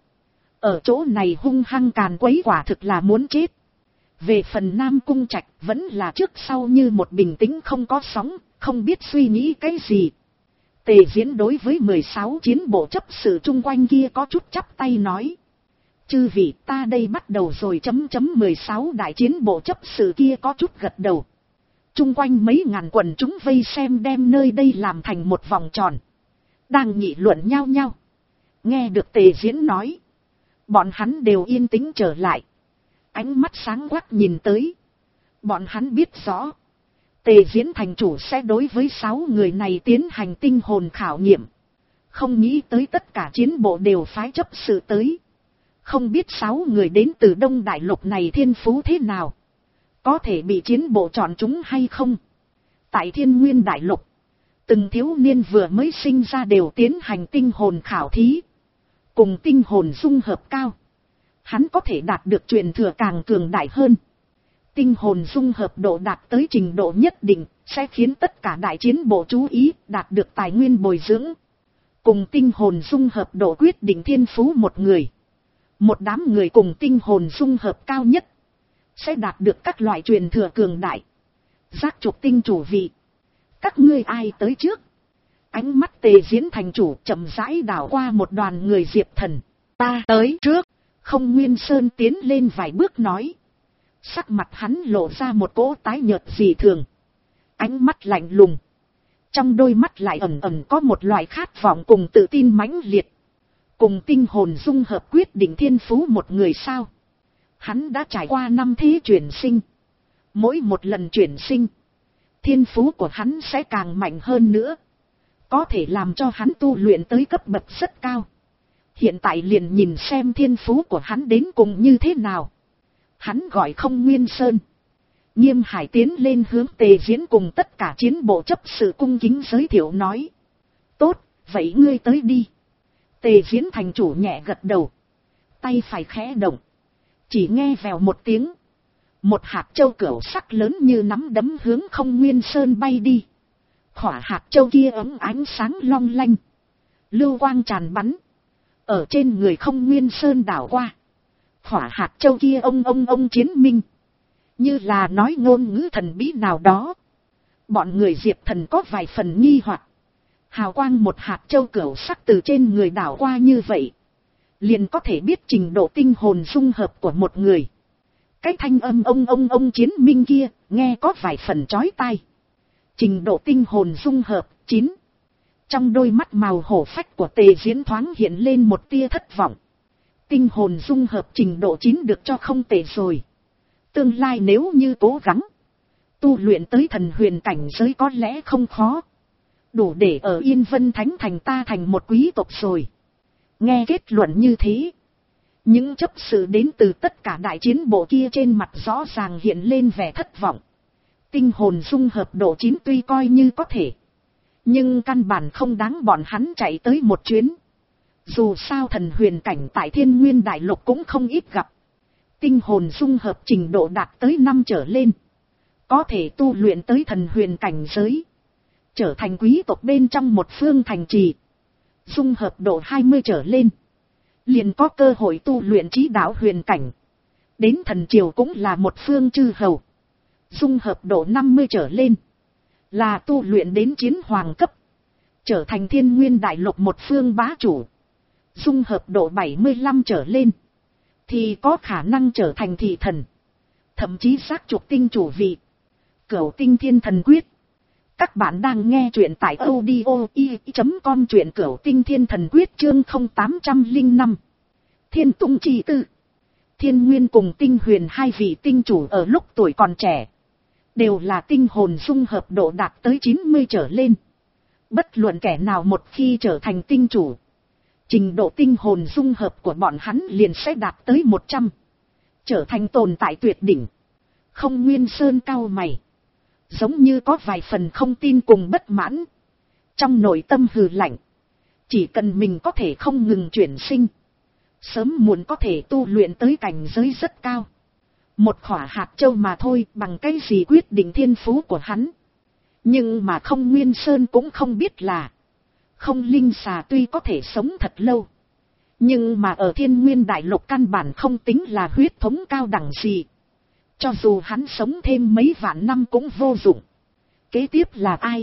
Ở chỗ này hung hăng càn quấy quả thực là muốn chết. Về phần Nam Cung Trạch vẫn là trước sau như một bình tĩnh không có sóng, không biết suy nghĩ cái gì. Tề Diễn đối với mười sáu chiến bộ chấp sự chung quanh kia có chút chắp tay nói. Chư vị ta đây bắt đầu rồi chấm chấm mười sáu đại chiến bộ chấp sự kia có chút gật đầu. Chung quanh mấy ngàn quần chúng vây xem đem nơi đây làm thành một vòng tròn. Đang nghị luận nhau nhau. Nghe được Tề Diễn nói. Bọn hắn đều yên tĩnh trở lại. Ánh mắt sáng quắc nhìn tới. Bọn hắn biết rõ. Tề Diễn thành chủ sẽ đối với sáu người này tiến hành tinh hồn khảo nghiệm. Không nghĩ tới tất cả chiến bộ đều phái chấp sự tới. Không biết sáu người đến từ Đông Đại Lục này thiên phú thế nào. Có thể bị chiến bộ chọn chúng hay không. Tại Thiên Nguyên Đại Lục. Từng thiếu niên vừa mới sinh ra đều tiến hành tinh hồn khảo thí. Cùng tinh hồn dung hợp cao. Hắn có thể đạt được truyền thừa càng cường đại hơn. Tinh hồn dung hợp độ đạt tới trình độ nhất định, sẽ khiến tất cả đại chiến bộ chú ý, đạt được tài nguyên bồi dưỡng. Cùng tinh hồn dung hợp độ quyết định thiên phú một người. Một đám người cùng tinh hồn dung hợp cao nhất, sẽ đạt được các loại truyền thừa cường đại. Giác trục tinh chủ vị. Các ngươi ai tới trước? Ánh mắt Tề Diễn thành chủ chậm rãi đảo qua một đoàn người Diệp Thần. Ta tới trước. Không Nguyên Sơn tiến lên vài bước nói. Sắc mặt hắn lộ ra một cỗ tái nhợt dị thường. Ánh mắt lạnh lùng. Trong đôi mắt lại ẩn ẩn có một loại khát vọng cùng tự tin mãnh liệt. Cùng tinh hồn dung hợp quyết định thiên phú một người sao. Hắn đã trải qua năm thế chuyển sinh. Mỗi một lần chuyển sinh, thiên phú của hắn sẽ càng mạnh hơn nữa. Có thể làm cho hắn tu luyện tới cấp bậc rất cao. Hiện tại liền nhìn xem thiên phú của hắn đến cùng như thế nào. Hắn gọi Không Nguyên Sơn. Nghiêm Hải tiến lên hướng Tề Diễn cùng tất cả chiến bộ chấp sự cung kính giới thiệu nói. Tốt, vậy ngươi tới đi. Tề Diễn thành chủ nhẹ gật đầu. Tay phải khẽ động. Chỉ nghe vèo một tiếng. Một hạt châu cửu sắc lớn như nắm đấm hướng Không Nguyên Sơn bay đi. Khỏa hạt châu kia ấm ánh sáng long lanh. Lưu quang tràn bắn. Ở trên người Không Nguyên Sơn đảo qua. Khỏa hạt châu kia ông ông ông chiến minh. Như là nói ngôn ngữ thần bí nào đó. Bọn người Diệp Thần có vài phần nghi hoặc. Hào quang một hạt châu cửu sắc từ trên người đảo qua như vậy. Liền có thể biết trình độ tinh hồn dung hợp của một người. Cái thanh âm ông ông ông chiến minh kia, nghe có vài phần chói tai. Trình độ tinh hồn dung hợp, chín. Trong đôi mắt màu hổ phách của Tề Diễn thoáng hiện lên một tia thất vọng. Tinh hồn dung hợp trình độ chín được cho không tệ rồi. Tương lai nếu như cố gắng, tu luyện tới thần huyền cảnh giới có lẽ không khó. Đủ để ở Yên Vân Thánh Thành ta thành một quý tộc rồi. Nghe kết luận như thế. Những chấp sự đến từ tất cả đại chiến bộ kia trên mặt rõ ràng hiện lên vẻ thất vọng. Tinh hồn dung hợp độ chín tuy coi như có thể. Nhưng căn bản không đáng bọn hắn chạy tới một chuyến. Dù sao thần huyền cảnh tại Thiên Nguyên Đại Lục cũng không ít gặp. Tinh hồn dung hợp trình độ đạt tới năm trở lên. Có thể tu luyện tới thần huyền cảnh giới. Trở thành quý tộc bên trong một phương thành trì. Dung hợp độ hai mươi trở lên. Liền có cơ hội tu luyện trí đạo huyền cảnh. Đến thần triều cũng là một phương chư hầu. Dung hợp độ năm mươi trở lên. Là tu luyện đến chiến hoàng cấp. Trở thành Thiên Nguyên Đại Lục một phương bá chủ. Dung hợp độ bảy mươi lăm trở lên. Thì có khả năng trở thành thị thần. Thậm chí xác trục tinh chủ vị. Cửu Tinh Thiên Thần Quyết. Các bạn đang nghe truyện tại audio i chấm com truyện Cửu Tinh Thiên Thần Quyết chương không tám không năm. Thiên Tung Chi Tư. Thiên Nguyên cùng Tinh Huyền hai vị tinh chủ ở lúc tuổi còn trẻ. Đều là tinh hồn dung hợp độ đạt tới chín mươi trở lên. Bất luận kẻ nào một khi trở thành tinh chủ. Trình độ tinh hồn dung hợp của bọn hắn liền sẽ đạt tới một trăm. Trở thành tồn tại tuyệt đỉnh. Không Nguyên Sơn cau mày. Giống như có vài phần không tin cùng bất mãn. Trong nội tâm hừ lạnh. Chỉ cần mình có thể không ngừng chuyển sinh. Sớm muộn có thể tu luyện tới cảnh giới rất cao. Một khỏa hạt châu mà thôi, bằng cái gì quyết định thiên phú của hắn. Nhưng mà Không Nguyên Sơn cũng không biết là. Không linh xà tuy có thể sống thật lâu. Nhưng mà ở Thiên Nguyên Đại Lục căn bản không tính là huyết thống cao đẳng gì. Cho dù hắn sống thêm mấy vạn năm cũng vô dụng. Kế tiếp là ai?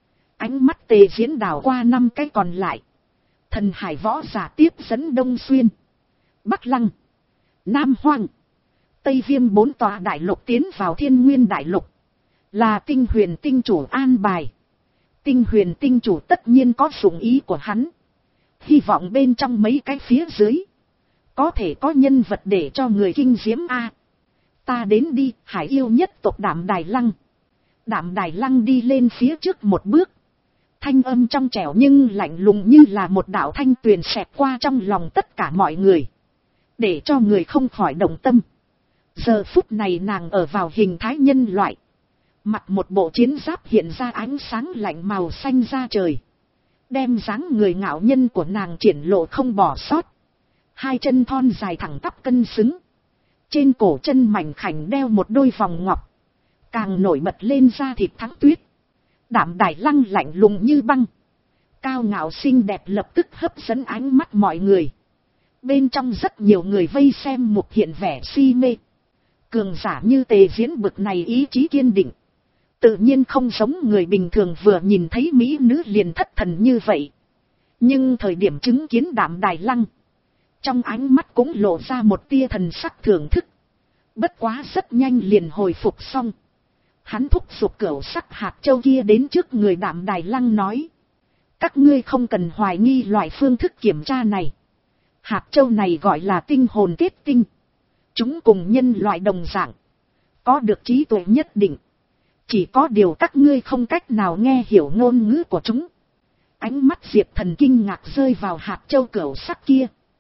Ánh mắt Tề Diễn đảo qua năm cái còn lại. Thần hải võ giả tiếp dẫn Đông Xuyên, Bắc Lăng, Nam Hoang, Tây Viêm bốn tòa đại lục tiến vào Thiên Nguyên Đại Lục. Là Tinh Huyền tinh chủ an bài. Tinh Huyền tinh chủ tất nhiên có dụng ý của hắn. Hy vọng bên trong mấy cái phía dưới. Có thể có nhân vật để cho người kinh diễm a. Ta đến đi, hải yêu nhất tộc Đạm Đài Lăng. Đạm Đài Lăng đi lên phía trước một bước. Thanh âm trong trẻo nhưng lạnh lùng như là một đạo thanh tuyền xẹt qua trong lòng tất cả mọi người. Để cho người không khỏi động tâm. Giờ phút này nàng ở vào hình thái nhân loại. Mặc một bộ chiến giáp hiện ra ánh sáng lạnh màu xanh da trời. Đem dáng người ngạo nhân của nàng triển lộ không bỏ sót. Hai chân thon dài thẳng tắp cân xứng. Trên cổ chân mảnh khảnh đeo một đôi vòng ngọc. Càng nổi bật lên da thịt thắng tuyết. Đạm Đài Lăng lạnh lùng như băng. Cao ngạo xinh đẹp lập tức hấp dẫn ánh mắt mọi người. Bên trong rất nhiều người vây xem mục hiện vẻ si mê. Cường giả như Tề Diễn bực này ý chí kiên định. Tự nhiên không giống người bình thường vừa nhìn thấy mỹ nữ liền thất thần như vậy. Nhưng thời điểm chứng kiến Đạm Đài Lăng. Trong ánh mắt cũng lộ ra một tia thần sắc thưởng thức. Bất quá rất nhanh liền hồi phục xong. Hắn thúc giục cửu sắc hạt châu kia đến trước người Đạm Đài Lăng nói. Các ngươi không cần hoài nghi loại phương thức kiểm tra này. Hạt châu này gọi là tinh hồn kết tinh. Chúng cùng nhân loại đồng dạng. Có được trí tuệ nhất định. Chỉ có điều các ngươi không cách nào nghe hiểu ngôn ngữ của chúng. Ánh mắt Diệp Thần kinh ngạc rơi vào hạt châu cửu sắc kia.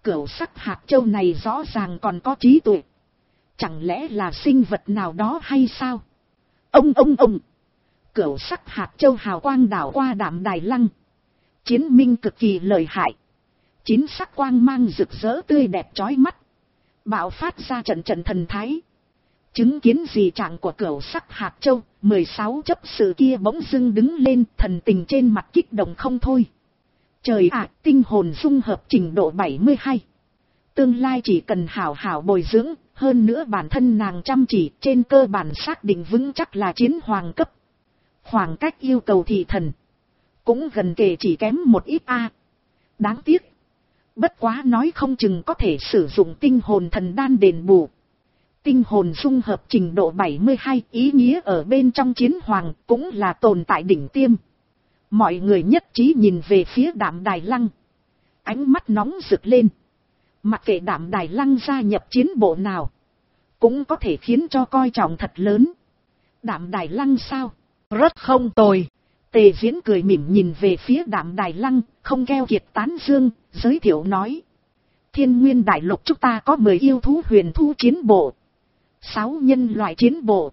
Cửu sắc hạt châu này rõ ràng còn có trí tuệ. Chẳng lẽ là sinh vật nào đó hay sao? Ông ông ông. Cửu sắc hạt châu hào quang đảo qua Đạm Đài Lăng. Chiến minh cực kỳ lợi hại. Chín sắc quang mang rực rỡ tươi đẹp chói mắt. Bạo phát ra trận trận thần thái. Chứng kiến dị trạng của cửu sắc hạt châu, mười sáu chấp sự kia bỗng dưng đứng lên, thần tình trên mặt kích động không thôi. Trời ạ, tinh hồn dung hợp trình độ bảy mươi hai. Tương lai chỉ cần hảo hảo bồi dưỡng, hơn nữa bản thân nàng chăm chỉ, trên cơ bản xác định vững chắc là chiến hoàng cấp. Khoảng cách yêu cầu thị thần cũng gần kề, chỉ kém một ít a. Đáng tiếc. Bất quá nói không chừng có thể sử dụng tinh hồn thần đan đền bù. Tinh hồn dung hợp trình độ bảy mươi hai, ý nghĩa ở bên trong chiến hoàng cũng là tồn tại đỉnh tiêm. Mọi người nhất trí nhìn về phía Đạm Đài Lăng. Ánh mắt nóng rực lên. Mặc kệ Đạm Đài Lăng gia nhập chiến bộ nào, cũng có thể khiến cho coi trọng thật lớn. Đạm Đài Lăng sao? Rất không tồi. Tề Viễn cười mỉm nhìn về phía Đạm Đài Lăng, không keo kiệt tán dương, giới thiệu nói. Thiên Nguyên Đại Lục chúng ta có mười yêu thú huyền thú chiến bộ, sáu nhân loại chiến bộ.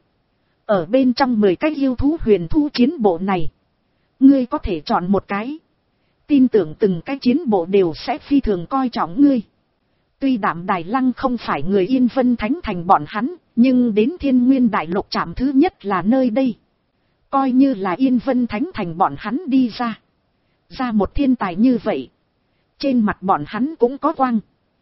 Ở bên trong mười cái yêu thú huyền thú chiến bộ này, ngươi có thể chọn một cái. Tin tưởng từng cái chiến bộ đều sẽ phi thường coi trọng ngươi. Tuy Đạm Đài Lăng không phải người Yên Vân Thánh Thành bọn hắn, nhưng đến Thiên Nguyên Đại Lục trạm thứ nhất là nơi đây. Coi như là Yên Vân Thánh Thành bọn hắn đi ra. Ra một thiên tài như vậy. Trên mặt bọn hắn cũng có quang.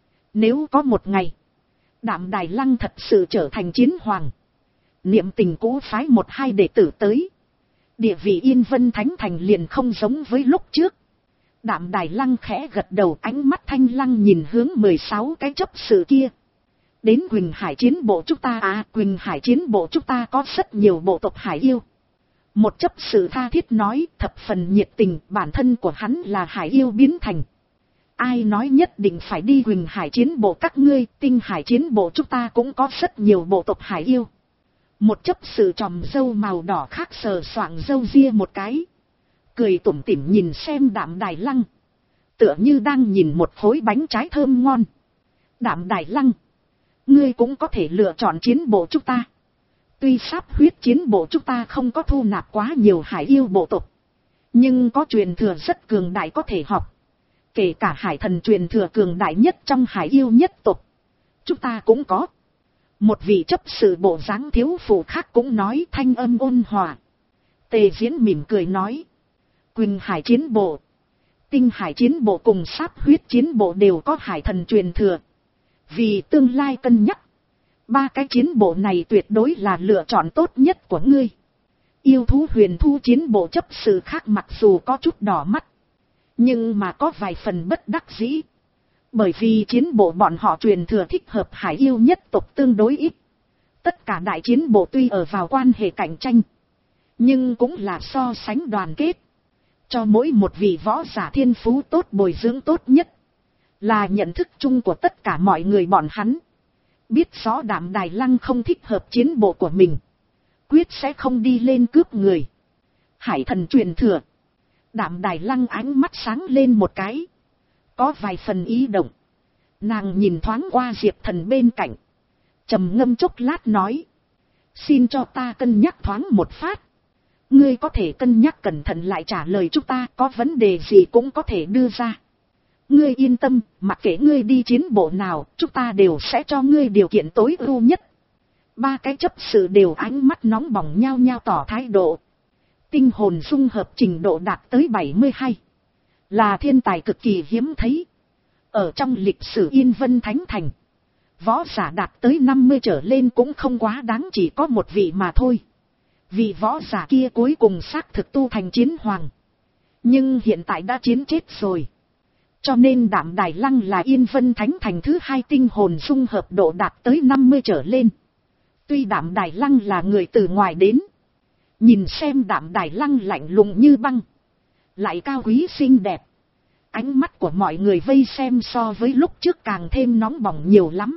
Nếu có một ngày, Đạm Đài Lăng thật sự trở thành chiến hoàng. Niệm tình cũ phái một hai đệ tử tới. Địa vị Yên Vân Thánh Thành liền không giống với lúc trước. Đạm Đài Lăng khẽ gật đầu, ánh mắt thanh lăng nhìn hướng mười sáu cái chấp sự kia. Đến Quỳnh Hải chiến bộ chúng ta à, Quỳnh Hải chiến bộ chúng ta có rất nhiều bộ tộc hải yêu. Một chấp sự tha thiết nói, thập phần nhiệt tình, bản thân của hắn là hải yêu biến thành. Ai nói nhất định phải đi Quỳnh Hải chiến bộ các ngươi, Tinh Hải chiến bộ chúng ta cũng có rất nhiều bộ tộc hải yêu. Một chấp sự tròm râu màu đỏ khác sờ soạng râu ria một cái. Cười tủm tỉm nhìn xem Đạm Đài Lăng. Tựa như đang nhìn một khối bánh trái thơm ngon. Đạm Đài Lăng, ngươi cũng có thể lựa chọn chiến bộ chúng ta. Tuy sáp huyết chiến bộ chúng ta không có thu nạp quá nhiều hải yêu bộ tộc, nhưng có truyền thừa rất cường đại có thể học. Kể cả hải thần truyền thừa cường đại nhất trong hải yêu nhất tộc, chúng ta cũng có. Một vị chấp sự bộ dáng thiếu phụ khác cũng nói, thanh âm ôn hòa. Tề Viễn mỉm cười nói. Quỳnh Hải chiến bộ, Tinh Hải chiến bộ cùng sáp huyết chiến bộ đều có hải thần truyền thừa. Vì tương lai cân nhắc, ba cái chiến bộ này tuyệt đối là lựa chọn tốt nhất của ngươi. Yêu thú huyền thu chiến bộ chấp sự khác mặc dù có chút đỏ mắt, nhưng mà có vài phần bất đắc dĩ. Bởi vì chiến bộ bọn họ truyền thừa thích hợp hải yêu nhất tộc tương đối ít. Tất cả đại chiến bộ tuy ở vào quan hệ cạnh tranh, nhưng cũng là so sánh đoàn kết. Cho mỗi một vị võ giả thiên phú tốt bồi dưỡng tốt nhất, là nhận thức chung của tất cả mọi người bọn hắn. Biết rõ Đạm Đài Lăng không thích hợp chiến bộ của mình, quyết sẽ không đi lên cướp người. Hải thần truyền thừa. Đạm Đài Lăng ánh mắt sáng lên một cái, có vài phần ý động. Nàng nhìn thoáng qua Diệp Thần bên cạnh, trầm ngâm chốc lát nói. Xin cho ta cân nhắc thoáng một phát. Ngươi có thể cân nhắc cẩn thận lại trả lời chúng ta, có vấn đề gì cũng có thể đưa ra. Ngươi yên tâm, mặc kệ ngươi đi chiến bộ nào, chúng ta đều sẽ cho ngươi điều kiện tối ưu nhất. Ba cái chấp sự đều ánh mắt nóng bỏng nhao nhao tỏ thái độ. Tinh hồn dung hợp trình độ đạt tới bảy mươi hai. Là thiên tài cực kỳ hiếm thấy. Ở trong lịch sử Yên Vân Thánh Thành, võ giả đạt tới năm mươi trở lên cũng không quá đáng, chỉ có một vị mà thôi. Vị võ giả kia cuối cùng xác thực tu thành chiến hoàng, nhưng hiện tại đã chiến chết rồi. Cho nên Đạm Đài Lăng là Yên Vân Thánh Thành thứ hai tinh hồn dung hợp độ đạt tới năm mươi trở lên. Tuy Đạm Đài Lăng là người từ ngoài đến, nhìn xem Đạm Đài Lăng lạnh lùng như băng, lại cao quý xinh đẹp. Ánh mắt của mọi người vây xem so với lúc trước càng thêm nóng bỏng nhiều lắm.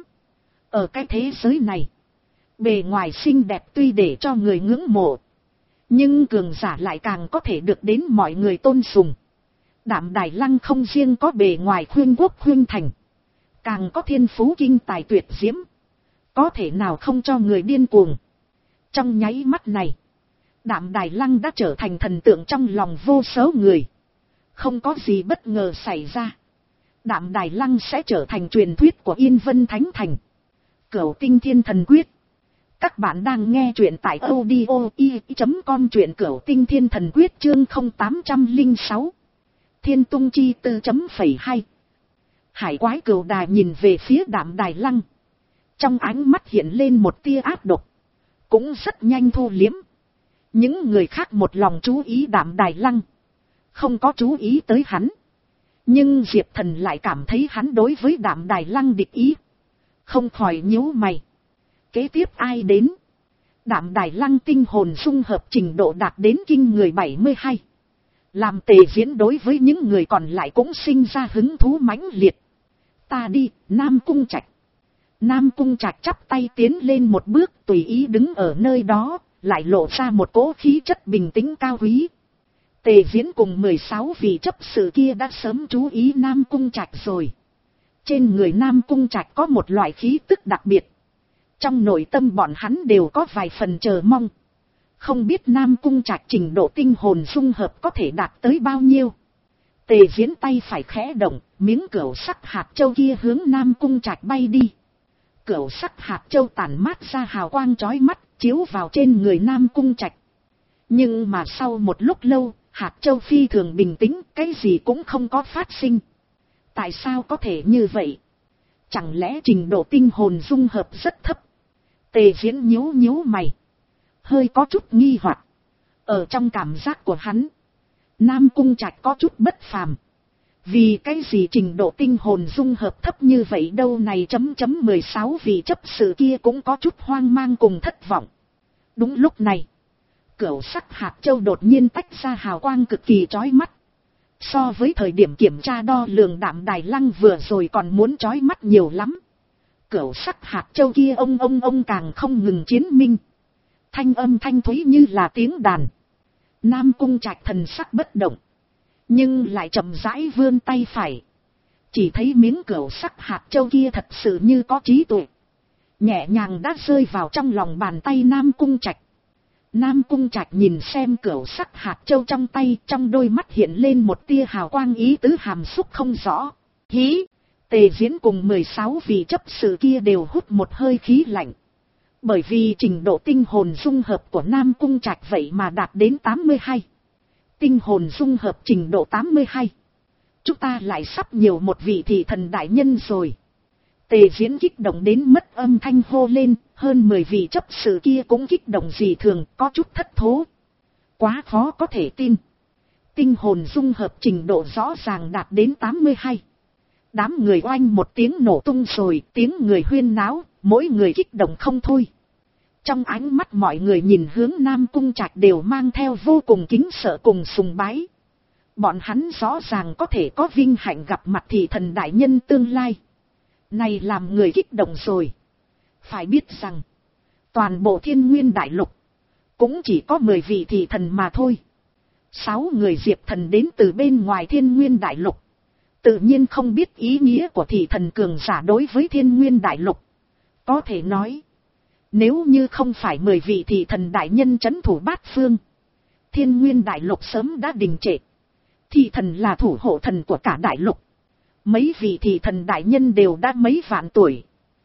Ở cái thế giới này, bề ngoài xinh đẹp tuy để cho người ngưỡng mộ, nhưng cường giả lại càng có thể được đến mọi người tôn sùng. Đạm Đài Lăng không riêng có bề ngoài khuyên quốc khuyên thành, càng có thiên phú kinh tài tuyệt diễm, có thể nào không cho người điên cuồng. Trong nháy mắt này, Đạm Đài Lăng đã trở thành thần tượng trong lòng vô số người. Không có gì bất ngờ xảy ra, Đạm Đài Lăng sẽ trở thành truyền thuyết của Yên Vân Thánh Thành. Cửu Tinh Thiên Thần Quyết. Các bạn đang nghe truyện tại audio i chấm com, truyện Cửu Tinh Thiên Thần Quyết chương không tám không sáu. Thiên Tung Chi tư chấm phẩy hai. Hải quái cừu đà nhìn về phía Đạm Đài Lăng. Trong ánh mắt hiện lên một tia ác độc, cũng rất nhanh thu liếm. Những người khác một lòng chú ý Đạm Đài Lăng, không có chú ý tới hắn. Nhưng Diệp Thần lại cảm thấy hắn đối với Đạm Đài Lăng địch ý, không khỏi nhíu mày. Kế tiếp ai đến? Đạm Đài Lăng tinh hồn dung hợp trình độ đạt đến kinh người bảy mươi hai. Làm Tề Diễn đối với những người còn lại cũng sinh ra hứng thú mãnh liệt. Ta đi, Nam Cung Trạch. Nam Cung Trạch chắp tay tiến lên một bước, tùy ý đứng ở nơi đó, lại lộ ra một cỗ khí chất bình tĩnh cao quý. Tề Diễn cùng mười sáu vị chấp sự kia đã sớm chú ý Nam Cung Trạch rồi. Trên người Nam Cung Trạch có một loại khí tức đặc biệt. Trong nội tâm bọn hắn đều có vài phần chờ mong. Không biết Nam Cung Trạch trình độ tinh hồn dung hợp có thể đạt tới bao nhiêu. Tề Diễn tay phải khẽ động, miếng cửu sắc hạt châu kia hướng Nam Cung Trạch bay đi. Cửu sắc hạt châu tản mát ra hào quang chói mắt, chiếu vào trên người Nam Cung Trạch. Nhưng mà sau một lúc lâu, hạt châu phi thường bình tĩnh, cái gì cũng không có phát sinh. Tại sao có thể như vậy? Chẳng lẽ trình độ tinh hồn dung hợp rất thấp? Tề Diễn nhíu nhíu mày, hơi có chút nghi hoặc. Ở trong cảm giác của hắn, Nam Cung Trạch có chút bất phàm. Vì cái gì trình độ tinh hồn dung hợp thấp như vậy đâu này chấm chấm mười sáu vị chấp sự kia cũng có chút hoang mang cùng thất vọng. Đúng lúc này, cửu sắc hạt châu đột nhiên tách ra hào quang cực kỳ chói mắt. So với thời điểm kiểm tra đo lường Đạm Đài Lăng vừa rồi còn muốn chói mắt nhiều lắm. Cửu sắc hạt châu kia ông ông ông càng không ngừng chiến minh. Thanh âm thanh thúy như là tiếng đàn. Nam Cung Trạch thần sắc bất động, nhưng lại chậm rãi vươn tay phải. Chỉ thấy miếng cửu sắc hạt châu kia thật sự như có trí tuệ, nhẹ nhàng đã rơi vào trong lòng bàn tay Nam Cung Trạch. Nam Cung Trạch nhìn xem cửu sắc hạt châu trong tay, trong đôi mắt hiện lên một tia hào quang ý tứ hàm xúc không rõ. Hí! Tề Diễn cùng mười sáu vị chấp sự kia đều hút một hơi khí lạnh. Bởi vì trình độ tinh hồn dung hợp của Nam Cung Trạch vậy mà đạt đến tám mươi hai. Tinh hồn dung hợp trình độ tám mươi hai. Chúng ta lại sắp nhiều một vị thị thần đại nhân rồi. Tề Diễn kích động đến mất âm thanh hô lên, hơn mười vị chấp sự kia cũng kích động dị thường, có chút thất thố. Quá khó có thể tin. Tinh hồn dung hợp trình độ rõ ràng đạt đến tám mươi hai. Đám người oanh một tiếng nổ tung rồi, tiếng người huyên náo, mỗi người kích động không thôi. Trong ánh mắt mọi người nhìn hướng Nam Cung Trạch đều mang theo vô cùng kính sợ cùng sùng bái. Bọn hắn rõ ràng có thể có vinh hạnh gặp mặt thị thần đại nhân tương lai. Này làm người kích động rồi. Phải biết rằng, toàn bộ Thiên Nguyên Đại Lục cũng chỉ có mười vị thị thần mà thôi. Sáu người Diệp Thần đến từ bên ngoài Thiên Nguyên Đại Lục, tự nhiên không biết ý nghĩa của thị thần cường giả đối với Thiên Nguyên Đại Lục. Có thể nói, nếu như không phải mười vị thị thần đại nhân trấn thủ bát phương, Thiên Nguyên Đại Lục sớm đã đình trệ. Thị thần là thủ hộ thần của cả đại lục. Mấy vị thị thần đại nhân đều đã mấy vạn tuổi.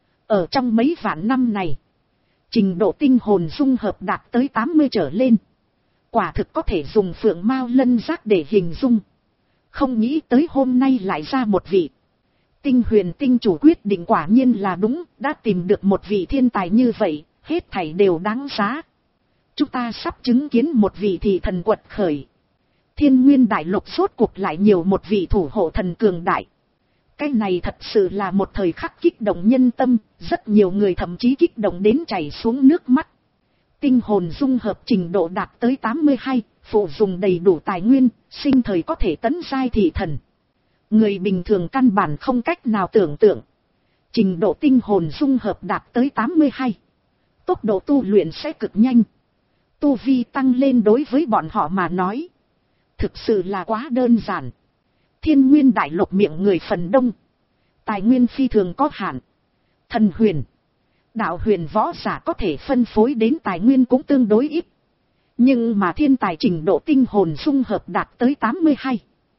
Ở trong mấy vạn năm này, trình độ tinh hồn dung hợp đạt tới tám mươi trở lên. Quả thực có thể dùng phượng mao lân giác để hình dung. Không nghĩ tới hôm nay lại ra một vị. Tinh Huyền tinh chủ quyết định quả nhiên là đúng, đã tìm được một vị thiên tài như vậy, hết thảy đều đáng giá. Chúng ta sắp chứng kiến một vị thị thần quật khởi. Thiên Nguyên Đại Lục rốt cuộc lại nhiều một vị thủ hộ thần cường đại. Cái này thật sự là một thời khắc kích động nhân tâm, rất nhiều người thậm chí kích động đến chảy xuống nước mắt. Tinh hồn dung hợp trình độ đạt tới tám mươi hai, phụ dùng đầy đủ tài nguyên, sinh thời có thể tấn giai thị thần. Người bình thường căn bản không cách nào tưởng tượng. Trình độ tinh hồn dung hợp đạt tới tám mươi hai. Tốc độ tu luyện sẽ cực nhanh. Tu vi tăng lên đối với bọn họ mà nói, thực sự là quá đơn giản. Thiên Nguyên Đại Lục miệng người phần đông, Tài nguyên phi thường có hạn. Thần huyền, đạo huyền võ giả có thể phân phối đến tài nguyên cũng tương đối ít. Nhưng mà thiên tài trình độ tinh hồn dung hợp đạt tới tám mươi hai.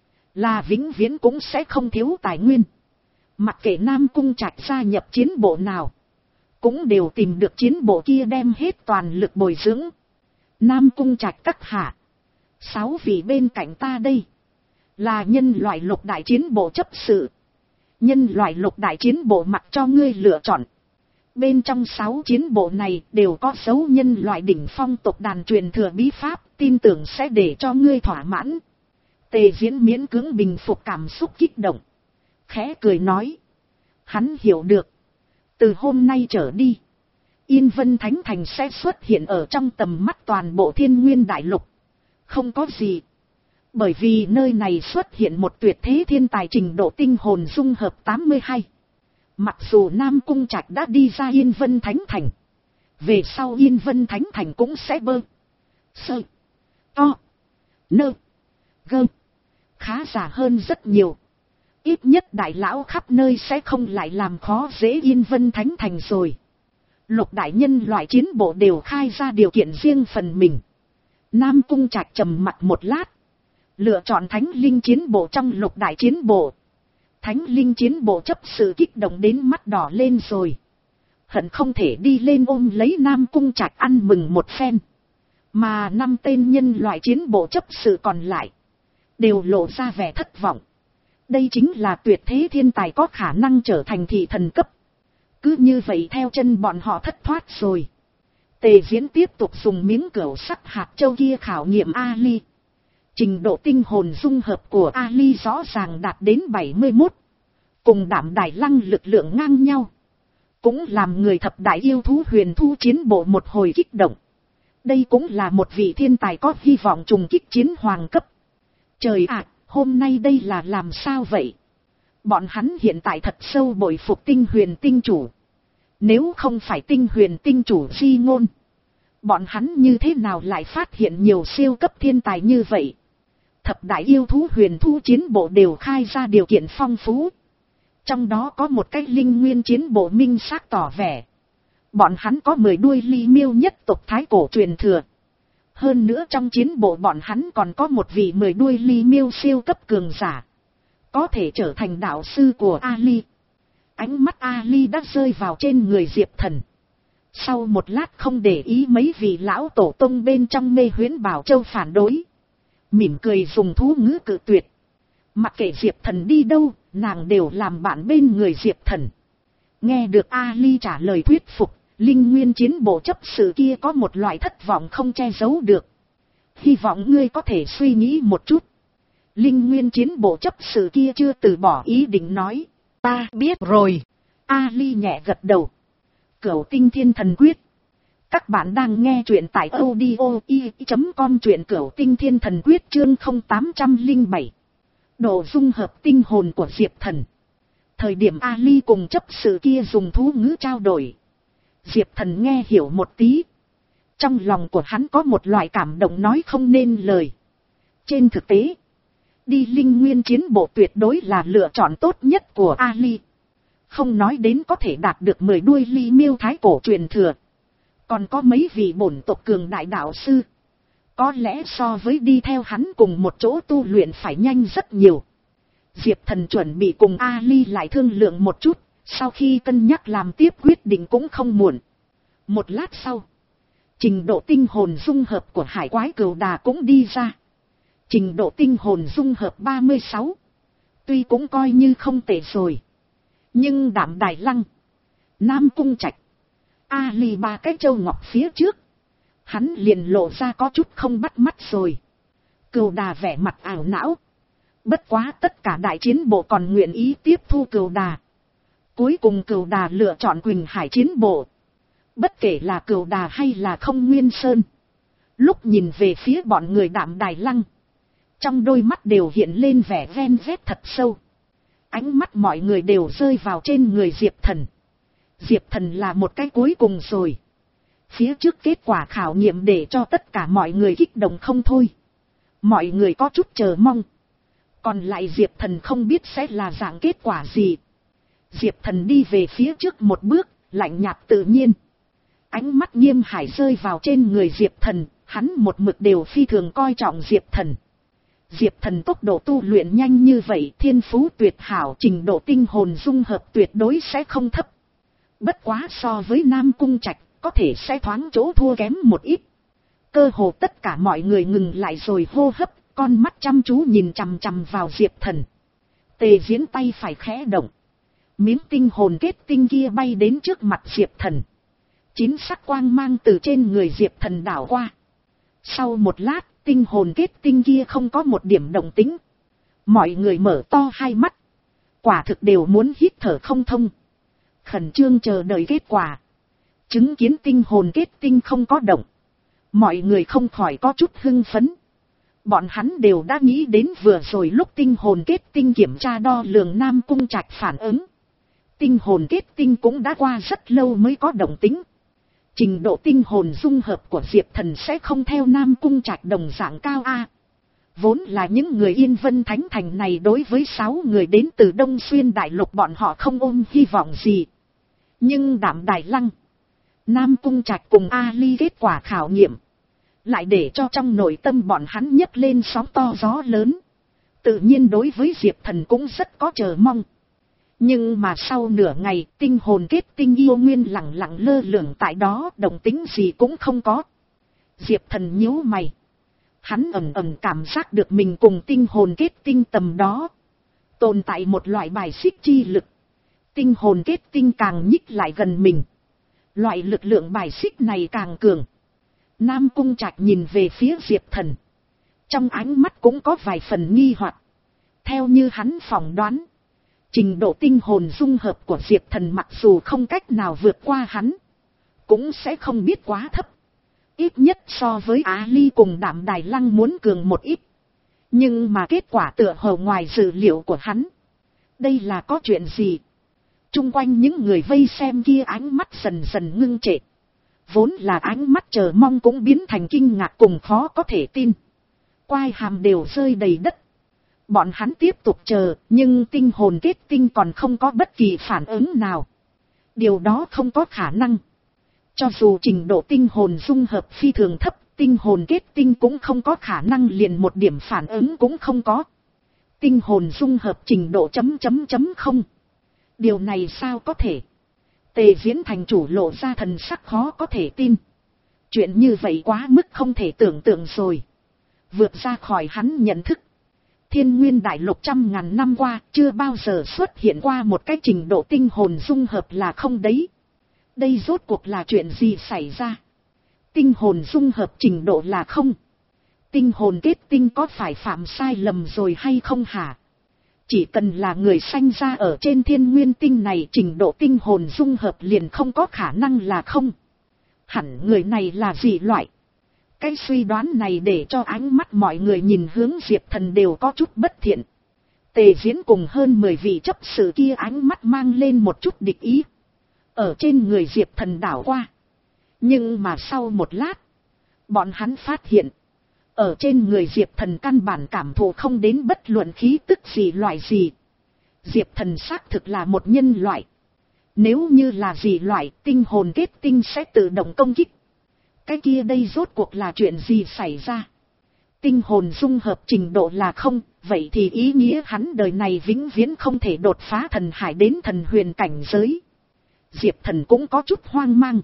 Là vĩnh viễn cũng sẽ không thiếu tài nguyên. Mặc kệ Nam Cung Trạch gia nhập chiến bộ nào, cũng đều tìm được chiến bộ kia đem hết toàn lực bồi dưỡng. Nam Cung Trạch các hạ, sáu vị bên cạnh ta đây, là nhân loại lục đại chiến bộ chấp sự. Nhân loại lục đại chiến bộ mặc cho ngươi lựa chọn. Bên trong sáu chiến bộ này đều có dấu nhân loại đỉnh phong tộc đàn truyền thừa bí pháp, tin tưởng sẽ để cho ngươi thỏa mãn. Tề Diễn miễn cưỡng bình phục cảm xúc kích động, khẽ cười nói. Hắn hiểu được, từ hôm nay trở đi, Yên Vân Thánh Thành sẽ xuất hiện ở trong tầm mắt toàn bộ Thiên Nguyên Đại Lục. Không có gì, bởi vì nơi này xuất hiện một tuyệt thế thiên tài trình độ tinh hồn dung hợp tám mươi hai. Mặc dù Nam Cung Trạch đã đi ra Yên Vân Thánh Thành, về sau Yên Vân Thánh Thành cũng sẽ bơ, sơ, to, nơ, gơ, khá giả hơn rất nhiều. Ít nhất đại lão khắp nơi sẽ không lại làm khó dễ Yên Vân Thánh Thành rồi. Lục đại nhân loại chiến bộ đều khai ra điều kiện riêng phần mình. Nam Cung Trạch trầm mặt một lát, lựa chọn Thánh Linh chiến bộ trong lục đại chiến bộ. Thánh Linh chiến bộ chấp sự kích động đến mắt đỏ lên rồi. Hận không thể đi lên ôm lấy Nam Cung Trạch ăn mừng một phen. Mà năm tên nhân loại chiến bộ chấp sự còn lại đều lộ ra vẻ thất vọng. Đây chính là tuyệt thế thiên tài có khả năng trở thành thị thần cấp. Cứ như vậy theo chân bọn họ thất thoát rồi. Tề Diễn tiếp tục dùng miếng cửu sắc hạt châu kia khảo nghiệm Ali. Trình độ tinh hồn dung hợp của Ali rõ ràng đạt đến bảy mươi mốt. Cùng Đảm Đài Lăng lực lượng ngang nhau. Cũng làm người thập đại yêu thú huyền thu chiến bộ một hồi kích động. Đây cũng là một vị thiên tài có hy vọng trùng kích chiến hoàng cấp. Trời ạ, hôm nay đây là làm sao vậy? Bọn hắn hiện tại thật sâu bội phục tinh huyền tinh chủ. Nếu không phải tinh huyền tinh chủ di ngôn, bọn hắn như thế nào lại phát hiện nhiều siêu cấp thiên tài như vậy? Thập đại yêu thú huyền thu chiến bộ đều khai ra điều kiện phong phú. Trong đó có một cái linh nguyên chiến bộ minh xác tỏ vẻ. Bọn hắn có mười đuôi ly miêu nhất tộc thái cổ truyền thừa. Hơn nữa trong chiến bộ bọn hắn còn có một vị mười đuôi ly miêu siêu cấp cường giả. Có thể trở thành đạo sư của Ali. Ánh mắt Ali đã rơi vào trên người Diệp Thần. Sau một lát không để ý mấy vị lão tổ tông bên trong mê huyễn Bảo Châu phản đối. Mỉm cười dùng thú ngữ cự tuyệt. Mặc kệ Diệp Thần đi đâu, nàng đều làm bạn bên người Diệp Thần. Nghe được Ali trả lời thuyết phục, linh nguyên chiến bộ chấp sự kia có một loại thất vọng không che giấu được. Hy vọng ngươi có thể suy nghĩ một chút. Linh nguyên chiến bộ chấp sự kia chưa từ bỏ ý định nói. Ta biết rồi. Ali nhẹ gật đầu. Cửu tinh thiên thần quyết. Các bạn đang nghe truyện tại audio i chấm com truyện Cửu tinh thiên thần quyết chương không tám không bảy. Độ dung hợp tinh hồn của Diệp Thần. Thời điểm Ali cùng chấp sự kia dùng thú ngữ trao đổi, Diệp Thần nghe hiểu một tí. Trong lòng của hắn có một loại cảm động nói không nên lời. Trên thực tế, đi linh nguyên chiến bộ tuyệt đối là lựa chọn tốt nhất của Ali. Không nói đến có thể đạt được mười đuôi ly miêu thái cổ truyền thừa. Còn có mấy vị bổn tộc cường đại đạo sư. Có lẽ so với đi theo hắn cùng một chỗ tu luyện phải nhanh rất nhiều. Diệp Thần chuẩn bị cùng Ali lại thương lượng một chút. Sau khi cân nhắc làm tiếp quyết định cũng không muộn. Một lát sau, trình độ tinh hồn dung hợp của hải quái cừu đà cũng đi ra. Trình độ tinh hồn dung hợp ba mươi sáu. Tuy cũng coi như không tệ rồi. Nhưng Đảm Đài Lăng, Nam Cung Trạch, Ali ba cái châu ngọc phía trước, hắn liền lộ ra có chút không bắt mắt rồi. Cừu đà vẻ mặt ảo não. Bất quá tất cả đại chiến bộ còn nguyện ý tiếp thu cừu đà. Cuối cùng cừu đà lựa chọn Quỳnh Hải chiến bộ. Bất kể là cừu đà hay là không Nguyên Sơn. Lúc nhìn về phía bọn người Đảm Đài Lăng, trong đôi mắt đều hiện lên vẻ ven vét thật sâu. Ánh mắt mọi người đều rơi vào trên người Diệp Thần. Diệp Thần là một cái cuối cùng rồi. Phía trước kết quả khảo nghiệm để cho tất cả mọi người kích động không thôi. Mọi người có chút chờ mong. Còn lại Diệp Thần không biết sẽ là dạng kết quả gì. Diệp Thần đi về phía trước một bước, lạnh nhạt tự nhiên. Ánh mắt Nghiêm Hải rơi vào trên người Diệp Thần, hắn một mực đều phi thường coi trọng Diệp Thần. Diệp Thần tốc độ tu luyện nhanh như vậy, thiên phú tuyệt hảo, trình độ tinh hồn dung hợp tuyệt đối sẽ không thấp. Bất quá so với Nam Cung Trạch, có thể sẽ thoáng chỗ thua kém một ít. Cơ hồ tất cả mọi người ngừng lại rồi hô hấp, con mắt chăm chú nhìn chằm chằm vào Diệp Thần. Tề Diễn tay phải khẽ động. Miếng tinh hồn kết tinh kia bay đến trước mặt Diệp Thần. Chín sắc quang mang từ trên người Diệp Thần đảo qua. Sau một lát, tinh hồn kết tinh kia không có một điểm động tĩnh. Mọi người mở to hai mắt. Quả thực đều muốn hít thở không thông. Khẩn trương chờ đợi kết quả. Chứng kiến tinh hồn kết tinh không có động. Mọi người không khỏi có chút hưng phấn. Bọn hắn đều đã nghĩ đến vừa rồi lúc tinh hồn kết tinh kiểm tra đo lường Nam Cung Trạch phản ứng. Tinh hồn kết tinh cũng đã qua rất lâu mới có động tĩnh. Trình độ tinh hồn dung hợp của Diệp Thần sẽ không theo Nam Cung Trạch đồng dạng cao a. Vốn là những người Yên Vân Thánh Thành này đối với sáu người đến từ Đông Xuyên Đại Lục bọn họ không ôm hy vọng gì. Nhưng Đạm Đài Lăng, Nam Cung Trạch cùng Ali kết quả khảo nghiệm lại để cho trong nội tâm bọn hắn nhấc lên sóng to gió lớn. Tự nhiên đối với Diệp Thần cũng rất có chờ mong. Nhưng mà sau nửa ngày, tinh hồn kết tinh yêu nguyên lặng lặng lơ lửng tại đó, động tĩnh gì cũng không có. Diệp Thần nhíu mày. Hắn ẩn ẩn cảm giác được mình cùng tinh hồn kết tinh tầm đó tồn tại một loại bài xích chi lực. Tinh hồn kết tinh càng nhích lại gần mình, loại lực lượng bài xích này càng cường. Nam Cung Trạch nhìn về phía Diệp Thần, trong ánh mắt cũng có vài phần nghi hoặc. Theo như hắn phỏng đoán, trình độ tinh hồn dung hợp của Diệp Thần mặc dù không cách nào vượt qua hắn, cũng sẽ không biết quá thấp. Ít nhất so với Á Ly cùng Đạm Đài Lăng muốn cường một ít. Nhưng mà kết quả tựa hồ ngoài dự liệu của hắn. Đây là có chuyện gì? Trung quanh những người vây xem kia ánh mắt dần dần ngưng trệ. Vốn là ánh mắt chờ mong cũng biến thành kinh ngạc cùng khó có thể tin. Quai hàm đều rơi đầy đất. Bọn hắn tiếp tục chờ, nhưng tinh hồn kết tinh còn không có bất kỳ phản ứng nào. Điều đó không có khả năng. Cho dù trình độ tinh hồn dung hợp phi thường thấp, tinh hồn kết tinh cũng không có khả năng liền một điểm phản ứng cũng không có. Tinh hồn dung hợp trình độ chấm chấm chấm không. Điều này sao có thể? Tề Diễn thành chủ lộ ra thần sắc khó có thể tin. Chuyện như vậy quá mức không thể tưởng tượng rồi. Vượt ra khỏi hắn nhận thức. Thiên Nguyên Đại Lục trăm ngàn năm qua chưa bao giờ xuất hiện qua một cái trình độ tinh hồn dung hợp là không đấy. Đây rốt cuộc là chuyện gì xảy ra? Tinh hồn dung hợp trình độ là không. Tinh hồn kết tinh có phải phạm sai lầm rồi hay không hả? Chỉ cần là người sanh ra ở trên thiên nguyên tinh này, trình độ tinh hồn dung hợp liền không có khả năng là không. Hẳn người này là gì loại? Cái suy đoán này để cho ánh mắt mọi người nhìn hướng Diệp Thần đều có chút bất thiện. Tề Diễn cùng hơn mười vị chấp sự kia ánh mắt mang lên một chút địch ý. Ở trên người Diệp Thần đảo qua. Nhưng mà sau một lát, bọn hắn phát hiện, ở trên người Diệp Thần căn bản cảm thụ không đến bất luận khí tức gì loại gì. Diệp Thần xác thực là một nhân loại. Nếu như là gì loại, tinh hồn kết tinh sẽ tự động công kích. Cái kia đây rốt cuộc là chuyện gì xảy ra? Tinh hồn dung hợp trình độ là không, vậy thì ý nghĩa hắn đời này vĩnh viễn không thể đột phá thần hải đến thần huyền cảnh giới. Diệp Thần cũng có chút hoang mang.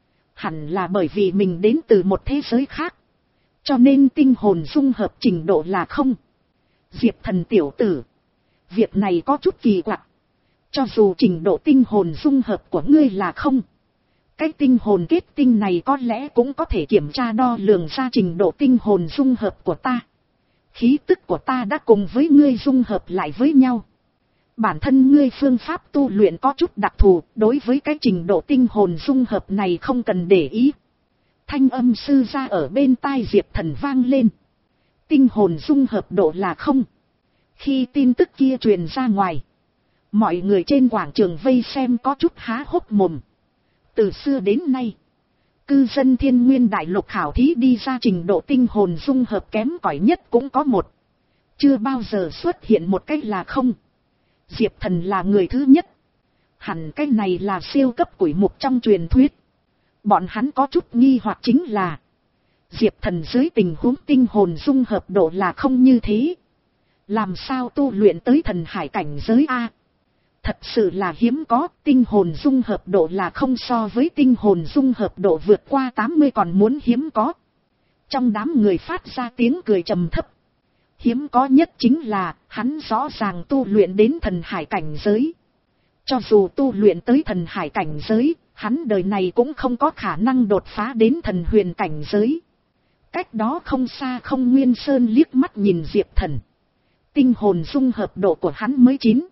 Hẳn là bởi vì mình đến từ một thế giới khác, cho nên tinh hồn dung hợp trình độ là không. Diệp Thần tiểu tử, việc này có chút kỳ quặc. Cho dù trình độ tinh hồn dung hợp của ngươi là không, cái tinh hồn kết tinh này có lẽ cũng có thể kiểm tra đo lường ra trình độ tinh hồn dung hợp của ta. Khí tức của ta đã cùng với ngươi dung hợp lại với nhau. Bản thân ngươi phương pháp tu luyện có chút đặc thù, đối với cái trình độ tinh hồn dung hợp này không cần để ý. Thanh âm sư ra ở bên tai Diệp Thần vang lên. Tinh hồn dung hợp độ là không. Khi tin tức kia truyền ra ngoài, mọi người trên quảng trường vây xem có chút há hốc mồm. Từ xưa đến nay, cư dân Thiên Nguyên Đại Lục khảo thí đi ra trình độ tinh hồn dung hợp kém cỏi nhất cũng có một. Chưa bao giờ xuất hiện một cách là không. Diệp Thần là người thứ nhất. Hẳn cái này là siêu cấp quỷ mục trong truyền thuyết. Bọn hắn có chút nghi hoặc chính là Diệp Thần dưới tình huống tinh hồn dung hợp độ là không như thế. Làm sao tu luyện tới thần hải cảnh giới A? Thật sự là hiếm có, tinh hồn dung hợp độ là không so với tinh hồn dung hợp độ vượt qua tám mươi còn muốn hiếm có. Trong đám người phát ra tiếng cười trầm thấp. Hiếm có nhất chính là, hắn rõ ràng tu luyện đến thần hải cảnh giới. Cho dù tu luyện tới thần hải cảnh giới, hắn đời này cũng không có khả năng đột phá đến thần huyền cảnh giới. Cách đó không xa Không Nguyên Sơn liếc mắt nhìn Diệp Thần. Tinh hồn dung hợp độ của hắn mới chín.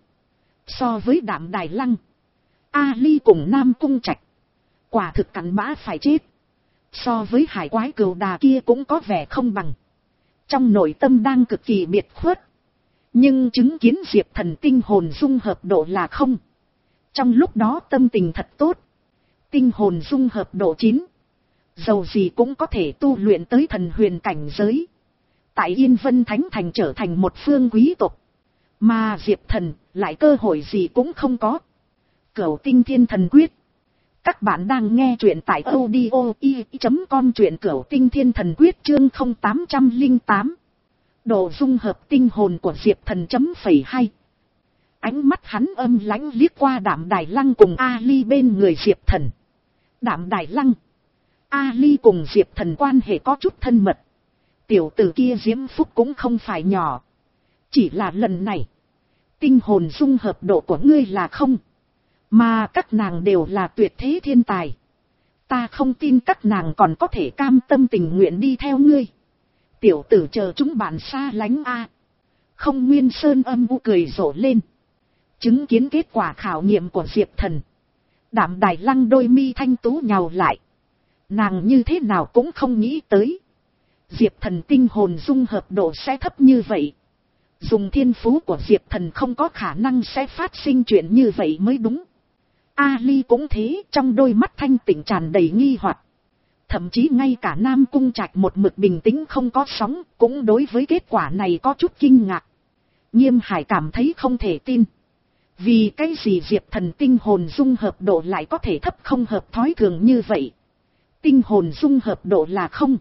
So với Đạm Đài Lăng, A Ly cùng Nam Cung Trạch, quả thực cặn bã phải chết. So với hải quái cừu đà kia cũng có vẻ không bằng. Trong nội tâm đang cực kỳ biệt khuất. Nhưng chứng kiến Diệp Thần tinh hồn dung hợp độ là không. Trong lúc đó tâm tình thật tốt. Tinh hồn dung hợp độ chín. Dầu gì cũng có thể tu luyện tới thần huyền cảnh giới. Tại Yên Vân Thánh Thành trở thành một phương quý tộc. Mà Diệp Thần lại cơ hội gì cũng không có. Cửu Tinh Thiên Thần Quyết. Các bạn đang nghe truyện tại audio i chấm com, truyện Cửu Tinh Thiên Thần Quyết chương không tám không tám. Độ dung hợp tinh hồn của Diệp Thần chấm phẩy hai. Ánh mắt hắn âm lãnh liếc qua Đạm Đài Lăng cùng A Ly bên người Diệp Thần. Đạm Đài Lăng, A Ly cùng Diệp Thần quan hệ có chút thân mật. Tiểu tử kia diễm phúc cũng không phải nhỏ. Chỉ là lần này, tinh hồn dung hợp độ của ngươi là không. Mà các nàng đều là tuyệt thế thiên tài. Ta không tin các nàng còn có thể cam tâm tình nguyện đi theo ngươi. Tiểu tử chờ chúng bạn xa lánh a. Không Nguyên Sơn âm u cười rộ lên. Chứng kiến kết quả khảo nghiệm của Diệp Thần, Đạm Đài Lăng đôi mi thanh tú nhào lại. Nàng như thế nào cũng không nghĩ tới Diệp Thần tinh hồn dung hợp độ sẽ thấp như vậy. Dùng thiên phú của Diệp Thần không có khả năng sẽ phát sinh chuyện như vậy mới đúng. A Ly cũng thế, trong đôi mắt thanh tịnh tràn đầy nghi hoặc. Thậm chí ngay cả Nam Cung Trạch một mực bình tĩnh không có sóng, cũng đối với kết quả này có chút kinh ngạc. Nghiêm Hải cảm thấy không thể tin. Vì cái gì Diệp Thần tinh hồn dung hợp độ lại có thể thấp không hợp thói thường như vậy. Tinh hồn dung hợp độ là không.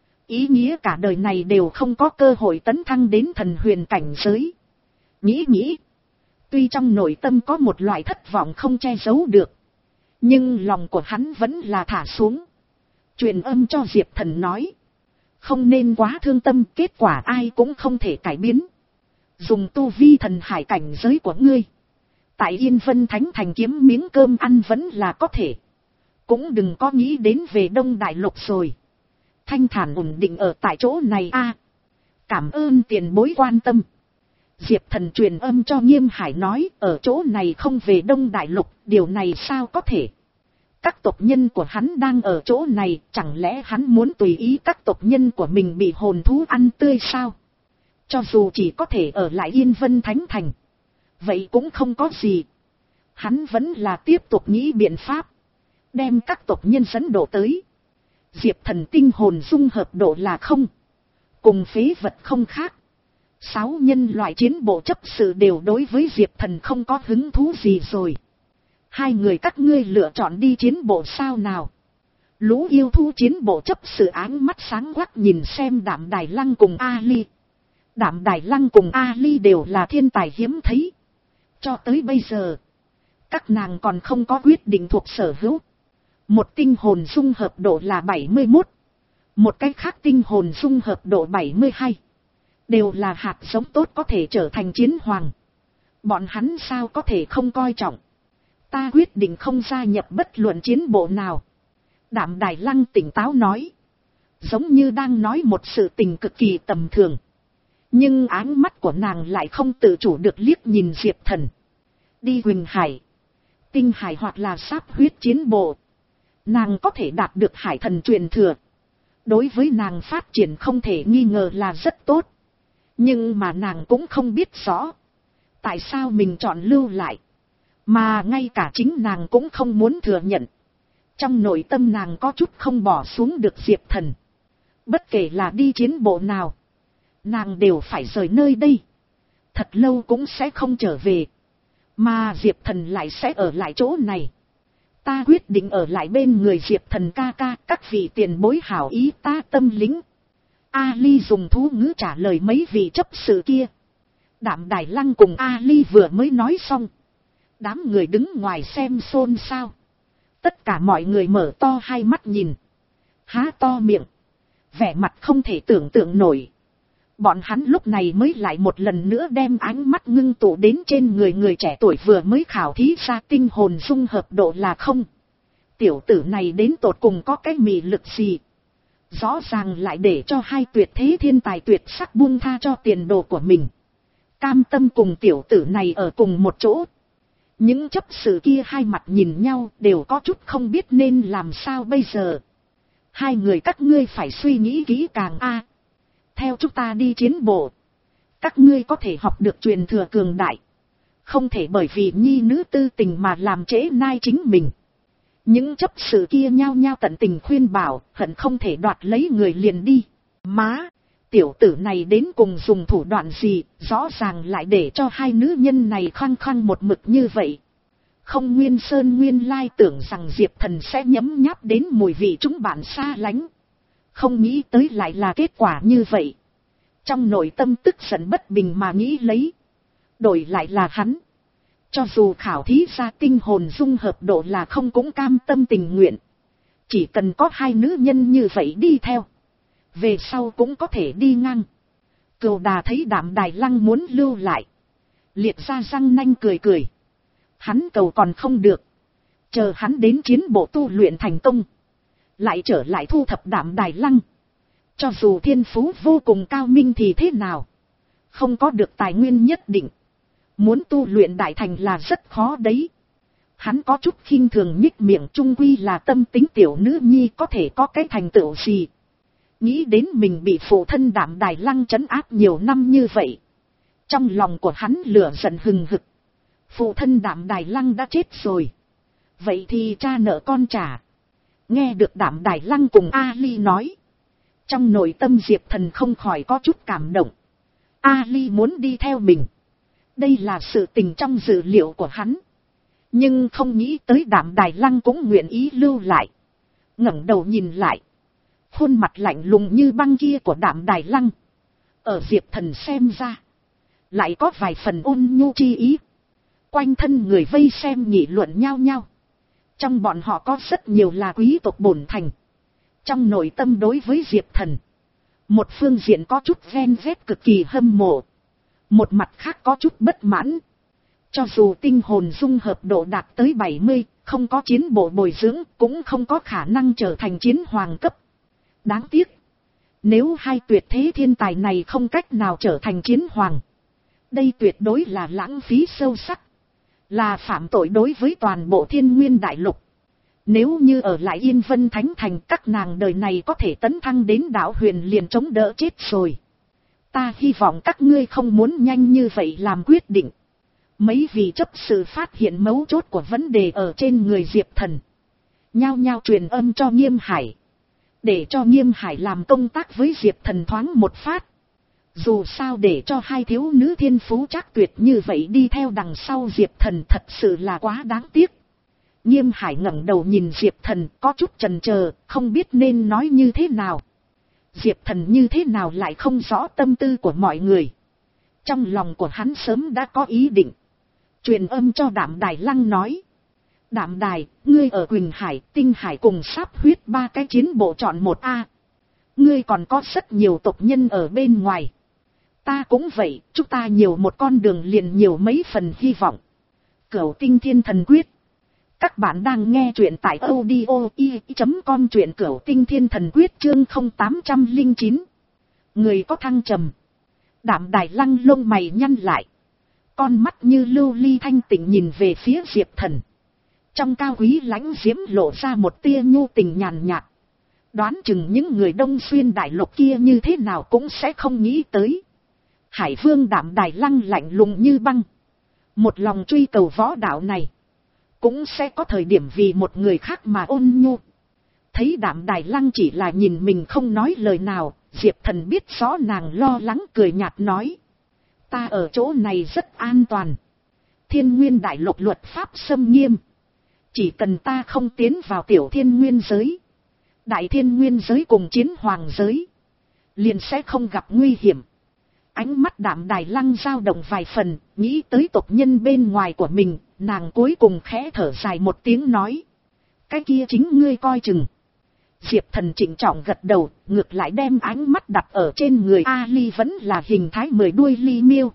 Ý nghĩa cả đời này đều không có cơ hội tấn thăng đến thần huyền cảnh giới. Nghĩ nghĩ. Tuy trong nội tâm có một loại thất vọng không che giấu được. Nhưng lòng của hắn vẫn là thả xuống. Truyền âm cho Diệp Thần nói. Không nên quá thương tâm, kết quả ai cũng không thể cải biến. Dùng tu vi thần hải cảnh giới của ngươi. Tại Yên Vân Thánh Thành kiếm miếng cơm ăn vẫn là có thể. Cũng đừng có nghĩ đến về Đông Đại Lục rồi. Thanh thản ổn định ở tại chỗ này a. Cảm ơn tiền bối quan tâm. Diệp Thần truyền âm cho Nghiêm Hải nói, ở chỗ này không về Đông Đại Lục, điều này sao có thể. Các tộc nhân của hắn đang ở chỗ này, chẳng lẽ hắn muốn tùy ý các tộc nhân của mình bị hồn thú ăn tươi sao? Cho dù chỉ có thể ở lại Yên Vân Thánh Thành, vậy cũng không có gì. Hắn vẫn là tiếp tục nghĩ biện pháp, đem các tộc nhân dẫn độ tới. Diệp Thần tinh hồn dung hợp độ là không. Cùng phế vật không khác. Sáu nhân loại chiến bộ chấp sự đều đối với Diệp Thần không có hứng thú gì rồi. Hai người các ngươi lựa chọn đi chiến bộ sao nào? Lũ yêu thú chiến bộ chấp sự áng mắt sáng quắc nhìn xem Đạm Đài Lăng cùng A Ly. Đạm Đài Lăng cùng A Ly đều là thiên tài hiếm thấy. Cho tới bây giờ, các nàng còn không có quyết định thuộc sở hữu. Một tinh hồn dung hợp độ là bảy mươi mốt. Một cái khác tinh hồn dung hợp độ bảy mươi hai. Đều là hạt giống tốt có thể trở thành chiến hoàng. Bọn hắn sao có thể không coi trọng. Ta quyết định không gia nhập bất luận chiến bộ nào. Đạm Đài Lăng tỉnh táo nói. Giống như đang nói một sự tình cực kỳ tầm thường. Nhưng áng mắt của nàng lại không tự chủ được liếc nhìn Diệp Thần. Đi Huỳnh Hải, Tinh Hải hoặc là Sáp Huyết chiến bộ. Nàng có thể đạt được hải thần truyền thừa. Đối với nàng phát triển không thể nghi ngờ là rất tốt. Nhưng mà nàng cũng không biết rõ. Tại sao mình chọn lưu lại. Mà ngay cả chính nàng cũng không muốn thừa nhận. Trong nội tâm nàng có chút không bỏ xuống được Diệp Thần. Bất kể là đi chiến bộ nào, nàng đều phải rời nơi đây. Thật lâu cũng sẽ không trở về. Mà Diệp Thần lại sẽ ở lại chỗ này. Ta quyết định ở lại bên người Diệp Thần ca ca, các vị tiền bối hảo ý ta tâm lính. Ali dùng thú ngữ trả lời mấy vị chấp sự kia. Đạm Đài Lăng cùng Ali vừa mới nói xong. Đám người đứng ngoài xem xôn xao. Tất cả mọi người mở to hai mắt nhìn. Há to miệng. Vẻ mặt không thể tưởng tượng nổi. Bọn hắn lúc này mới lại một lần nữa đem ánh mắt ngưng tụ đến trên người người trẻ tuổi vừa mới khảo thí ra tinh hồn dung hợp độ là không. Tiểu tử này đến tột cùng có cái mị lực gì. Rõ ràng lại để cho hai tuyệt thế thiên tài tuyệt sắc buông tha cho tiền đồ của mình. Cam tâm cùng tiểu tử này ở cùng một chỗ. Những chấp sự kia hai mặt nhìn nhau đều có chút không biết nên làm sao bây giờ. Hai người các ngươi phải suy nghĩ kỹ càng a. Theo chúng ta đi chiến bộ. Các ngươi có thể học được truyền thừa cường đại. Không thể bởi vì nhi nữ tư tình mà làm trễ nai chính mình. Những chấp sự kia nhao nhao tận tình khuyên bảo, hận không thể đoạt lấy người liền đi. Má, tiểu tử này đến cùng dùng thủ đoạn gì, rõ ràng lại để cho hai nữ nhân này khăng khăng một mực như vậy. Không Nguyên Sơn nguyên lai tưởng rằng Diệp Thần sẽ nhấm nháp đến mùi vị chúng bạn xa lánh. Không nghĩ tới lại là kết quả như vậy. Trong nội tâm tức giận bất bình mà nghĩ lấy. Đổi lại là hắn. Cho dù khảo thí ra tinh hồn dung hợp độ là không cũng cam tâm tình nguyện. Chỉ cần có hai nữ nhân như vậy đi theo. Về sau cũng có thể đi ngang. Cừu Đà thấy Đạm Đài Lăng muốn lưu lại. Liệt ra răng nanh cười cười. Hắn cầu còn không được. Chờ hắn đến chiến bộ tu luyện thành công. Lại trở lại thu thập Đạm Đài Lăng. Cho dù thiên phú vô cùng cao minh thì thế nào. Không có được tài nguyên nhất định. Muốn tu luyện đại thành là rất khó đấy. Hắn có chút khinh thường nhích miệng trung quy là tâm tính tiểu nữ nhi có thể có cái thành tựu gì. Nghĩ đến mình bị phụ thân Đạm Đài Lăng trấn áp nhiều năm như vậy. Trong lòng của hắn lửa giận hừng hực. Phụ thân Đạm Đài Lăng đã chết rồi. Vậy thì cha nợ con trả. Nghe được Đạm Đài Lăng cùng Ali nói. Trong nội tâm Diệp Thần không khỏi có chút cảm động. Ali muốn đi theo mình. Đây là sự tình trong dự liệu của hắn. Nhưng không nghĩ tới Đạm Đài Lăng cũng nguyện ý lưu lại. Ngẩng đầu nhìn lại. Khuôn mặt lạnh lùng như băng kia của Đạm Đài Lăng. Ở Diệp Thần xem ra. Lại có vài phần ôn nhu chi ý. Quanh thân người vây xem nghị luận nhau nhau. Trong bọn họ có rất nhiều là quý tộc bổn thành. Trong nội tâm đối với Diệp Thần. Một phương diện có chút ven vét cực kỳ hâm mộ. Một mặt khác có chút bất mãn. Cho dù tinh hồn dung hợp độ đạt tới bảy mươi, không có chiến bộ bồi dưỡng, cũng không có khả năng trở thành chiến hoàng cấp. Đáng tiếc. Nếu hai tuyệt thế thiên tài này không cách nào trở thành chiến hoàng. Đây tuyệt đối là lãng phí sâu sắc. Là phạm tội đối với toàn bộ Thiên Nguyên Đại Lục. Nếu như ở lại Yên Vân Thánh Thành, các nàng đời này có thể tấn thăng đến đạo huyền liền chống đỡ chết rồi. Ta hy vọng các ngươi không muốn nhanh như vậy làm quyết định. Mấy vị chấp sự phát hiện mấu chốt của vấn đề ở trên người Diệp Thần. Nhao nhao truyền âm cho Nghiêm Hải. Để cho Nghiêm Hải làm công tác với Diệp Thần thoáng một phát. Dù sao để cho hai thiếu nữ thiên phú chắc tuyệt như vậy đi theo đằng sau Diệp Thần thật sự là quá đáng tiếc. Nghiêm Hải ngẩng đầu nhìn Diệp Thần có chút chần chờ, không biết nên nói như thế nào. Diệp Thần như thế nào lại không rõ tâm tư của mọi người. Trong lòng của hắn sớm đã có ý định. Truyền âm cho Đạm Đài Lăng nói. Đạm Đài, ngươi ở Quỳnh Hải, Tinh Hải cùng sáp huyết ba cái chiến bộ chọn một A. Ngươi còn có rất nhiều tộc nhân ở bên ngoài. Ta cũng vậy, chúng ta nhiều một con đường liền nhiều mấy phần hy vọng. Cửu Tinh Thiên Thần Quyết. Các bạn đang nghe truyện tại audio i chấm com truyện Cửu Tinh Thiên Thần Quyết chương không tám không chín. Người có thăng trầm. Đạm Đài Lăng lông mày nhăn lại. Con mắt như lưu ly thanh tịnh nhìn về phía Diệp Thần. Trong cao quý lãnh diễm lộ ra một tia nhu tình nhàn nhạt. Đoán chừng những người Đông Xuyên Đại Lục kia như thế nào cũng sẽ không nghĩ tới. Hải Vương Đạm Đài Lăng lạnh lùng như băng. Một lòng truy cầu võ đạo này. Cũng sẽ có thời điểm vì một người khác mà ôn nhu. Thấy Đạm Đài Lăng chỉ là nhìn mình không nói lời nào. Diệp Thần biết rõ nàng lo lắng cười nhạt nói. Ta ở chỗ này rất an toàn. Thiên nguyên đại lục luật pháp xâm nghiêm. Chỉ cần ta không tiến vào tiểu thiên nguyên giới, đại thiên nguyên giới cùng chiến hoàng giới, liền sẽ không gặp nguy hiểm. Ánh mắt Đạm Đài Lăng dao động vài phần, nghĩ tới tộc nhân bên ngoài của mình, nàng cuối cùng khẽ thở dài một tiếng nói. Cái kia chính ngươi coi chừng. Diệp Thần trịnh trọng gật đầu, ngược lại đem ánh mắt đặt ở trên người Ali vẫn là hình thái mười đuôi ly miêu.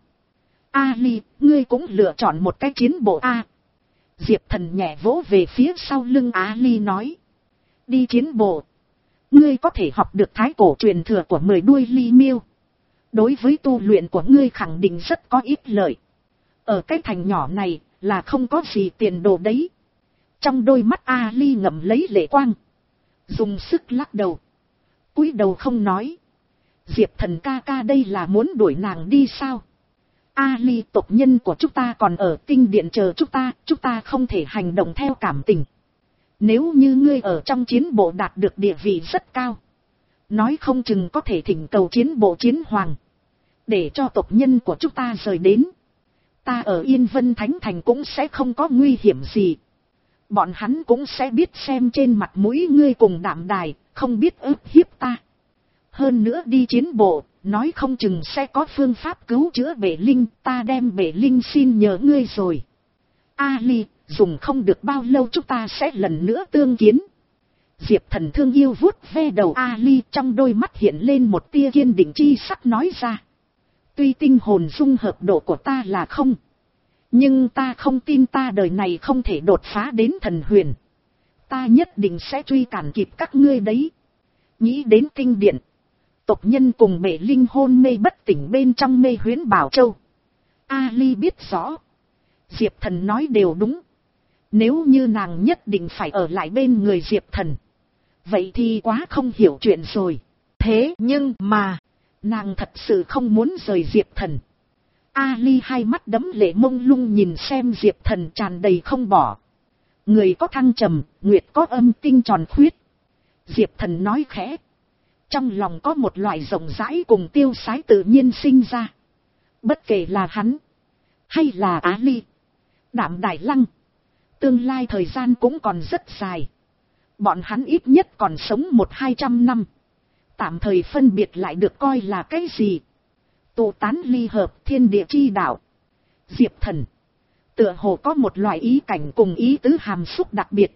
Ali, ngươi cũng lựa chọn một cái chiến bộ A. Diệp Thần nhẹ vỗ về phía sau lưng Ali nói. Đi chiến bộ. Ngươi có thể học được thái cổ truyền thừa của mười đuôi ly miêu. Đối với tu luyện của ngươi khẳng định rất có ích lợi. Ở cái thành nhỏ này là không có gì tiền đồ đấy. Trong đôi mắt Ali ngậm lấy lệ quang. Dùng sức lắc đầu. Cúi đầu không nói. Diệp Thần ca ca đây là muốn đuổi nàng đi sao? Ali, tộc nhân của chúng ta còn ở tinh điện chờ chúng ta. Chúng ta không thể hành động theo cảm tình. Nếu như ngươi ở trong chiến bộ đạt được địa vị rất cao, nói không chừng có thể thỉnh cầu chiến bộ chiến hoàng, để cho tộc nhân của chúng ta rời đến. Ta ở Yên Vân Thánh Thành cũng sẽ không có nguy hiểm gì. Bọn hắn cũng sẽ biết xem trên mặt mũi ngươi cùng Đạm Đài, không biết ức hiếp ta. Hơn nữa đi chiến bộ, nói không chừng sẽ có phương pháp cứu chữa bể linh, ta đem bể linh xin nhờ ngươi rồi. Ali, dùng không được bao lâu chúng ta sẽ lần nữa tương kiến. Diệp Thần thương yêu vuốt ve đầu Ali, trong đôi mắt hiện lên một tia kiên định chi sắc nói ra. Tuy tinh hồn dung hợp độ của ta là không, nhưng ta không tin ta đời này không thể đột phá đến thần huyền. Ta nhất định sẽ truy cản kịp các ngươi đấy. Nghĩ đến tinh điện, tộc nhân cùng bể linh hôn mê bất tỉnh bên trong mê huyễn Bảo Châu, Ali biết rõ. Diệp Thần nói đều đúng. Nếu như nàng nhất định phải ở lại bên người Diệp Thần, vậy thì quá không hiểu chuyện rồi. Thế nhưng mà, nàng thật sự không muốn rời Diệp Thần. Ali hai mắt đẫm lệ mông lung nhìn xem Diệp Thần tràn đầy không bỏ. Người có thăng trầm, nguyệt có âm tinh tròn khuyết. Diệp Thần nói khẽ. Trong lòng có một loại rộng rãi cùng tiêu sái tự nhiên sinh ra. Bất kể là hắn, hay là Ali, Đạm Đài Lăng, tương lai thời gian cũng còn rất dài. Bọn hắn ít nhất còn sống một hai trăm năm. Tạm thời phân biệt lại được coi là cái gì? Tụ tán ly hợp thiên địa chi đạo. Diệp Thần tựa hồ có một loại ý cảnh cùng ý tứ hàm xúc đặc biệt.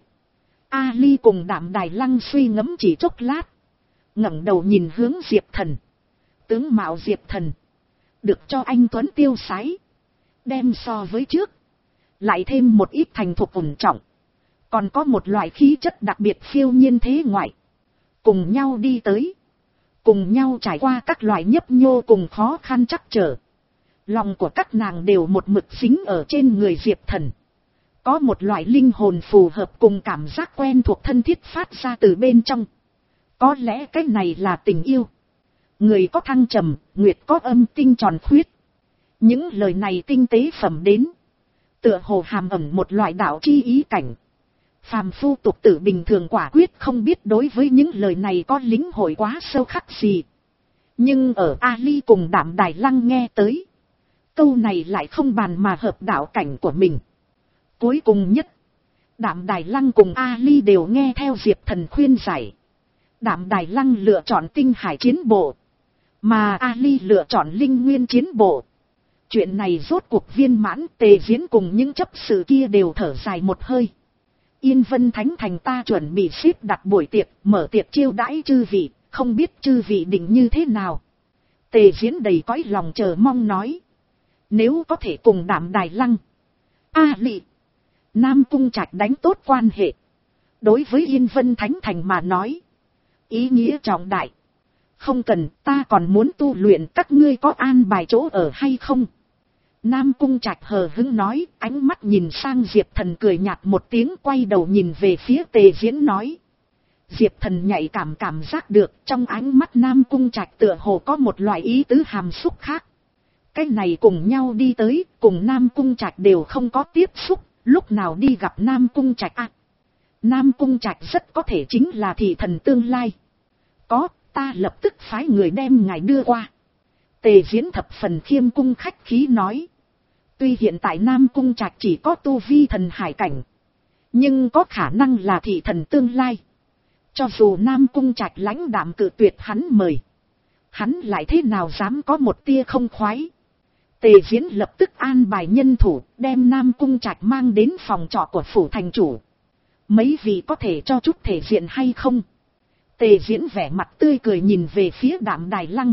Ali cùng Đạm Đài Lăng suy ngẫm chỉ chốc lát, ngẩng đầu nhìn hướng Diệp Thần. Tướng mạo Diệp Thần được cho anh tuấn tiêu sái, đem so với trước lại thêm một ít thành thục ổn trọng, còn có một loại khí chất đặc biệt phiêu nhiên thế ngoại. Cùng nhau đi tới, cùng nhau trải qua các loại nhấp nhô cùng khó khăn trắc trở. Lòng của các nàng đều một mực dính ở trên người Diệp Thần. Có một loại linh hồn phù hợp cùng cảm giác quen thuộc thân thiết phát ra từ bên trong. Có lẽ cái này là tình yêu. Người có thăng trầm, nguyệt có âm tinh tròn khuyết. Những lời này tinh tế phẩm đến, tựa hồ hàm ẩn một loại đạo chi ý cảnh. Phàm phu tục tử bình thường quả quyết không biết đối với những lời này có lĩnh hội quá sâu khắc gì. Nhưng ở Ali cùng Đạm Đài Lăng nghe tới, câu này lại không bàn mà hợp đạo cảnh của mình. Cuối cùng nhất, Đạm Đài Lăng cùng Ali đều nghe theo Diệp Thần khuyên giải. Đạm Đài Lăng lựa chọn tinh hải chiến bộ, mà Ali lựa chọn linh nguyên chiến bộ. Chuyện này rốt cuộc viên mãn. Tề Diễn cùng những chấp sự kia đều thở dài một hơi. Yên Vân Thánh Thành ta chuẩn bị xếp đặt buổi tiệc, mở tiệc chiêu đãi chư vị, không biết chư vị định như thế nào. Tề Diễn đầy cõi lòng chờ mong nói. Nếu có thể cùng Đạm Đài Lăng, Ali, Nam Cung Trạch đánh tốt quan hệ, đối với Yên Vân Thánh Thành mà nói, ý nghĩa trọng đại. Không cần, ta còn muốn tu luyện, các ngươi có an bài chỗ ở hay không? Nam Cung Trạch hờ hững nói, ánh mắt nhìn sang Diệp Thần cười nhạt một tiếng, quay đầu nhìn về phía Tề Diễn nói. Diệp Thần nhạy cảm cảm giác được trong ánh mắt Nam Cung Trạch tựa hồ có một loại ý tứ hàm xúc khác. Cái này cùng nhau đi tới, cùng Nam Cung Trạch đều không có tiếp xúc, lúc nào đi gặp Nam Cung Trạch à? Nam Cung Trạch rất có thể chính là thị thần tương lai. Có, ta lập tức phái người đem ngài đưa qua. Tề Diễn thập phần khiêm cung khách khí nói. Tuy hiện tại Nam Cung Trạch chỉ có tu vi thần hải cảnh, nhưng có khả năng là thị thần tương lai. Cho dù Nam Cung Trạch lãnh đạm cự tuyệt hắn mời, hắn lại thế nào dám có một tia không khoái. Tề Diễn lập tức an bài nhân thủ, đem Nam Cung Trạch mang đến phòng trọ của phủ thành chủ. Mấy vị có thể cho chút thể diện hay không? Tề Diễn vẻ mặt tươi cười nhìn về phía Đạm Đài Lăng,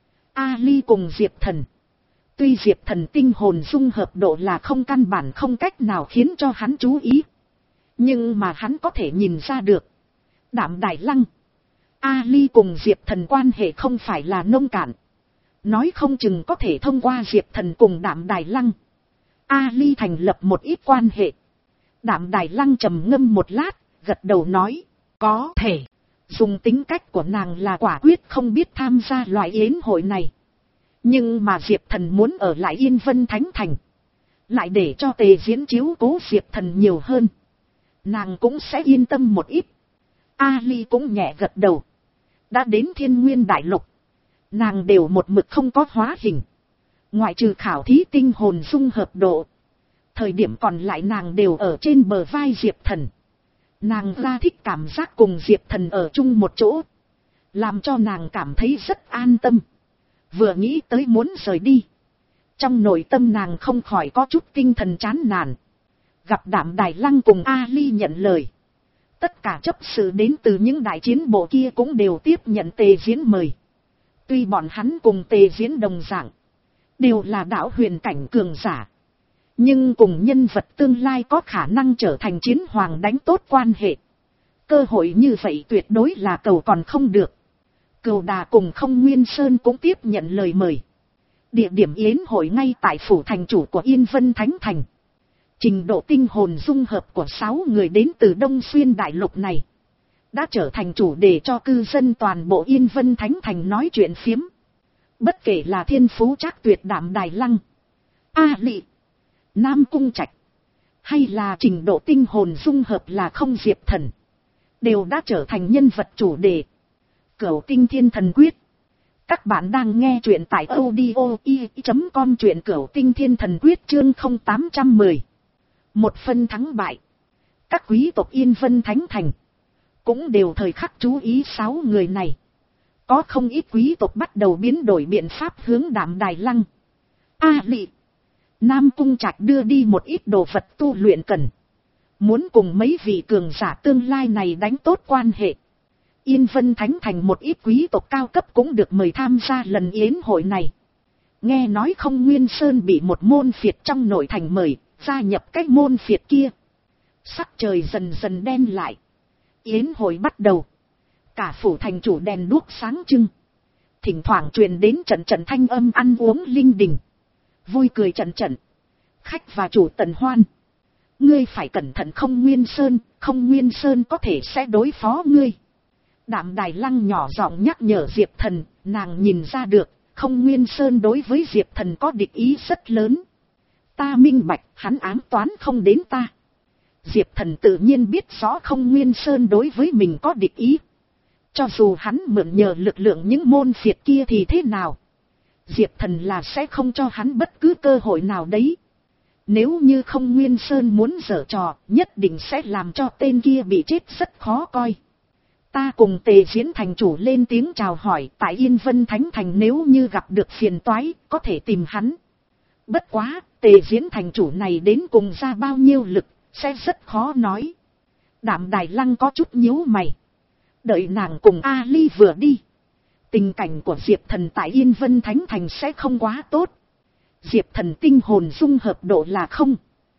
A Ly cùng Diệp Thần. Tuy Diệp Thần tinh hồn dung hợp độ là không căn bản không cách nào khiến cho hắn chú ý, nhưng mà hắn có thể nhìn ra được, Đạm Đài Lăng, A Ly cùng Diệp Thần quan hệ không phải là nông cạn. Nói không chừng có thể thông qua Diệp Thần cùng Đạm Đài Lăng, A Ly thành lập một ít quan hệ. Đạm Đài Lăng trầm ngâm một lát, gật đầu nói, có thể. Dùng tính cách của nàng là quả quyết không biết tham gia loại yến hội này. Nhưng mà Diệp Thần muốn ở lại Yên Vân Thánh Thành, lại để cho Tề Diễn chiếu cố Diệp Thần nhiều hơn, nàng cũng sẽ yên tâm một ít. A Ly cũng nhẹ gật đầu. Đã đến Thiên Nguyên Đại Lục, nàng đều một mực không có hóa hình, ngoại trừ khảo thí tinh hồn dung hợp độ, thời điểm còn lại nàng đều ở trên bờ vai Diệp Thần. Nàng ra thích cảm giác cùng Diệp Thần ở chung một chỗ, làm cho nàng cảm thấy rất an tâm. Vừa nghĩ tới muốn rời đi, trong nội tâm nàng không khỏi có chút tinh thần chán nản. Gặp Đạm Đài Lăng cùng A Ly nhận lời, tất cả chấp sự đến từ những đại chiến bộ kia cũng đều tiếp nhận Tề Diễn mời. Tuy bọn hắn cùng Tề Diễn đồng dạng, đều là đạo huyền cảnh cường giả, nhưng cùng nhân vật tương lai có khả năng trở thành chiến hoàng đánh tốt quan hệ. Cơ hội như vậy tuyệt đối là cầu còn không được. Cừu Đà cùng Không Nguyên Sơn cũng tiếp nhận lời mời. Địa điểm yến hội ngay tại phủ thành chủ của Yên Vân Thánh Thành. Trình độ tinh hồn dung hợp của sáu người đến từ Đông Xuyên Đại Lục này đã trở thành chủ đề cho cư dân toàn bộ Yên Vân Thánh Thành nói chuyện phiếm. Bất kể là thiên phú trác tuyệt Đạm Đài Lăng, A Ly, Nam Cung Trạch, hay là trình độ tinh hồn dung hợp là không Diệp Thần, đều đã trở thành nhân vật chủ đề. Cửu Tinh Thiên Thần Quyết. Các bạn đang nghe truyện tại audio i chấm com, truyện Cửu Tinh Thiên Thần Quyết chương không tám trăm mười. Một phân thắng bại. Các quý tộc Yên Vân Thánh Thành cũng đều thời khắc chú ý sáu người này. Có không ít quý tộc bắt đầu biến đổi biện pháp hướng Đạm Đài Lăng, A Ly, Nam Cung Trạch đưa đi một ít đồ vật tu luyện cần. Muốn cùng mấy vị cường giả tương lai này đánh tốt quan hệ. Yên Vân Thánh Thành một ít quý tộc cao cấp cũng được mời tham gia lần yến hội này. Nghe nói Không Nguyên Sơn bị một môn phiệt trong nội thành mời, gia nhập cái môn phiệt kia. Sắc trời dần dần đen lại. Yến hội bắt đầu. Cả phủ thành chủ đèn đuốc sáng trưng. Thỉnh thoảng truyền đến trận trận thanh âm ăn uống linh đình. Vui cười trận trận. Khách và chủ tần hoan. Ngươi phải cẩn thận Không Nguyên Sơn, Không Nguyên Sơn có thể sẽ đối phó ngươi. Đạm Đài Lăng nhỏ giọng nhắc nhở Diệp Thần, nàng nhìn ra được, Không Nguyên Sơn đối với Diệp Thần có địch ý rất lớn. Ta minh bạch, hắn ám toán không đến ta. Diệp Thần tự nhiên biết rõ Không Nguyên Sơn đối với mình có địch ý. Cho dù hắn mượn nhờ lực lượng những môn phiệt kia thì thế nào, Diệp Thần là sẽ không cho hắn bất cứ cơ hội nào đấy. Nếu như Không Nguyên Sơn muốn giở trò, nhất định sẽ làm cho tên kia bị chết rất khó coi. Ta cùng Tề Diễn thành chủ lên tiếng chào hỏi, tại Yên Vân Thánh Thành nếu như gặp được phiền toái, có thể tìm hắn. Bất quá, Tề Diễn thành chủ này đến cùng ra bao nhiêu lực, sẽ rất khó nói. Đạm Đài Lăng có chút nhíu mày. Đợi nàng cùng A Ly vừa đi, tình cảnh của Diệp Thần tại Yên Vân Thánh Thành sẽ không quá tốt. Diệp Thần tinh hồn dung hợp độ là không,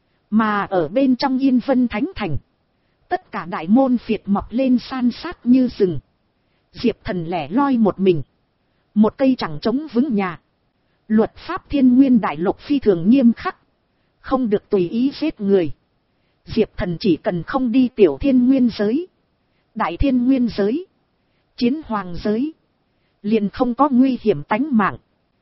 mà ở bên trong Yên Vân Thánh Thành, tất cả đại môn phiệt mọc lên san sát như rừng. Diệp Thần lẻ loi một mình, một cây chẳng chống vững nhà. Luật pháp Thiên Nguyên Đại Lục phi thường nghiêm khắc, không được tùy ý giết người. Diệp Thần chỉ cần không đi tiểu thiên nguyên giới, đại thiên nguyên giới, chiến hoàng giới, liền không có nguy hiểm tánh mạng.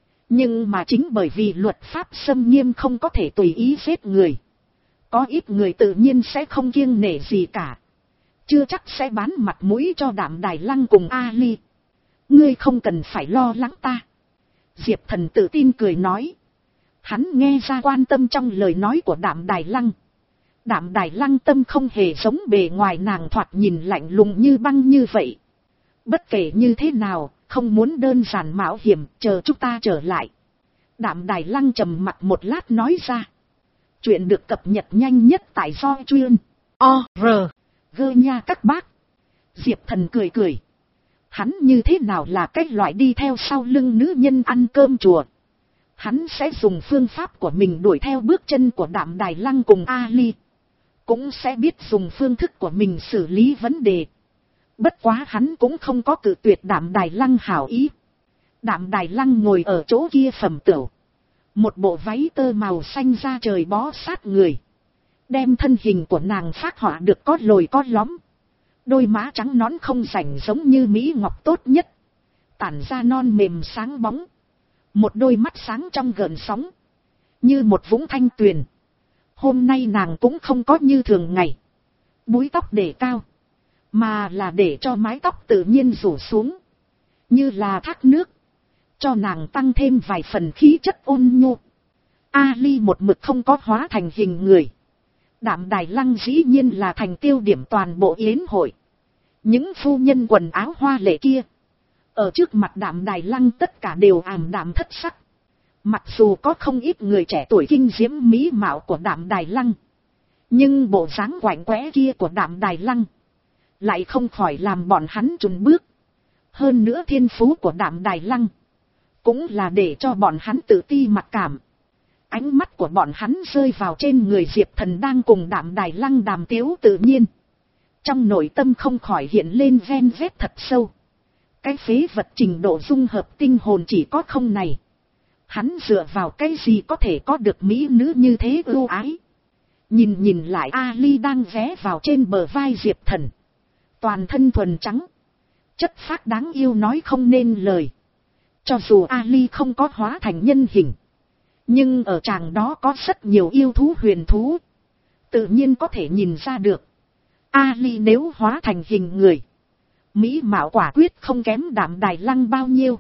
Nhưng mà chính bởi vì luật pháp xâm nghiêm không có thể tùy ý giết người, có ít người tự nhiên sẽ không kiêng nể gì cả, chưa chắc sẽ bán mặt mũi cho Đạm Đài Lăng cùng A Ly. Ngươi không cần phải lo lắng ta. Diệp Thần tự tin cười nói. Hắn nghe ra quan tâm trong lời nói của Đạm Đài Lăng. Đạm Đài Lăng tâm không hề giống bề ngoài nàng thoạt nhìn lạnh lùng như băng như vậy. Bất kể như thế nào, không muốn đơn giản mạo hiểm, chờ chúng ta trở lại. Đạm Đài Lăng trầm mặt một lát nói ra. Chuyện được cập nhật nhanh nhất tại do chuyên. O, R, Gơ nha các bác. Diệp Thần cười cười. Hắn như thế nào là cái loại đi theo sau lưng nữ nhân ăn cơm chùa. Hắn sẽ dùng phương pháp của mình đuổi theo bước chân của Đạm Đài Lăng cùng Ali. Cũng sẽ biết dùng phương thức của mình xử lý vấn đề. Bất quá hắn cũng không có cự tuyệt Đạm Đài Lăng hảo ý. Đạm Đài Lăng ngồi ở chỗ kia phẩm tửu. Một bộ váy tơ màu xanh da trời bó sát người. Đem thân hình của nàng phác họa được có lồi có lõm. Đôi má trắng nõn không rảnh giống như Mỹ Ngọc tốt nhất. Tản ra non mềm sáng bóng. Một đôi mắt sáng trong gợn sóng. Như một vũng thanh tuyền. Hôm nay nàng cũng không có như thường ngày. Búi tóc để cao. Mà là để cho mái tóc tự nhiên rủ xuống. Như là thác nước. Cho nàng tăng thêm vài phần khí chất ôn nhu. Ali một mực không có hóa thành hình người. Đạm Đài Lăng dĩ nhiên là thành tiêu điểm toàn bộ yến hội. Những phu nhân quần áo hoa lệ kia. Ở trước mặt Đạm Đài Lăng tất cả đều ảm đạm thất sắc. Mặc dù có không ít người trẻ tuổi kinh diễm mỹ mạo của Đạm Đài Lăng. Nhưng bộ dáng quạnh quẽ kia của Đạm Đài Lăng. Lại không khỏi làm bọn hắn chùn bước. Hơn nữa thiên phú của Đạm Đài Lăng. Cũng là để cho bọn hắn tự ti mặc cảm. Ánh mắt của bọn hắn rơi vào trên người Diệp Thần đang cùng Đạm Đài Lăng đàm tiếu tự nhiên. Trong nội tâm không khỏi hiện lên ven vét thật sâu. Cái phế vật trình độ dung hợp tinh hồn chỉ có không này. Hắn dựa vào cái gì có thể có được mỹ nữ như thế ưu ái. Nhìn nhìn lại Ali đang ghé vào trên bờ vai Diệp Thần. Toàn thân thuần trắng. Chất phác đáng yêu nói không nên lời. Cho dù Ali không có hóa thành nhân hình. Nhưng ở tràng đó có rất nhiều yêu thú huyền thú. Tự nhiên có thể nhìn ra được. Ali nếu hóa thành hình người. Mỹ mạo quả quyết không kém Đạm Đài Lăng bao nhiêu.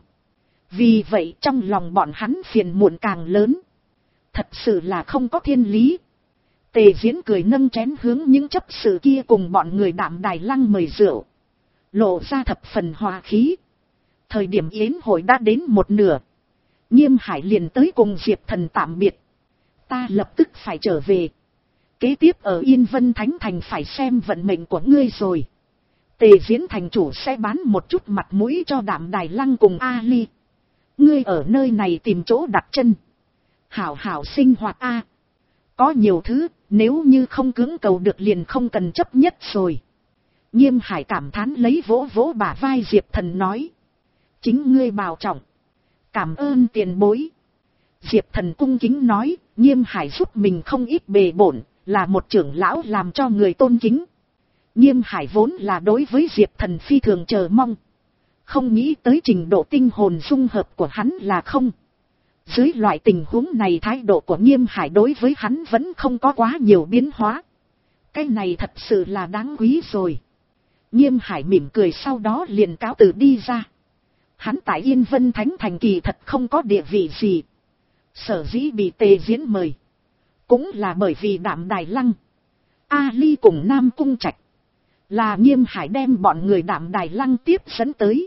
Vì vậy trong lòng bọn hắn phiền muộn càng lớn. Thật sự là không có thiên lý. Tề Diễn cười nâng chén hướng những chấp sự kia cùng bọn người Đạm Đài Lăng mời rượu. Lộ ra thập phần hòa khí. Thời điểm yến hội đã đến một nửa. Nghiêm Hải liền tới cùng Diệp Thần tạm biệt. Ta lập tức phải trở về. Kế tiếp ở Yên Vân Thánh Thành phải xem vận mệnh của ngươi rồi. Tề Diễn thành chủ sẽ bán một chút mặt mũi cho Đạm Đài Lăng cùng Ali. Ngươi ở nơi này tìm chỗ đặt chân. Hảo hảo sinh hoạt a. Có nhiều thứ, nếu như không cưỡng cầu được liền không cần chấp nhất rồi. Nghiêm Hải cảm thán lấy vỗ vỗ bả vai Diệp Thần nói. Chính ngươi bảo trọng. Cảm ơn tiền bối. Diệp Thần cung kính nói, Nghiêm Hải giúp mình không ít bề bổn, là một trưởng lão làm cho người tôn kính. Nghiêm Hải vốn là đối với Diệp Thần phi thường chờ mong. Không nghĩ tới trình độ tinh hồn dung hợp của hắn là không. Dưới loại tình huống này thái độ của Nghiêm Hải đối với hắn vẫn không có quá nhiều biến hóa. Cái này thật sự là đáng quý rồi. Nghiêm Hải mỉm cười sau đó liền cáo từ đi ra. Hắn tại Yên Vân Thánh Thành kỳ thật không có địa vị gì. Sở dĩ bị Tề Diễn mời. Cũng là bởi vì Đạm Đài Lăng, Ali cùng Nam Cung Trạch. Là Nghiêm Hải đem bọn người Đạm Đài Lăng tiếp dẫn tới.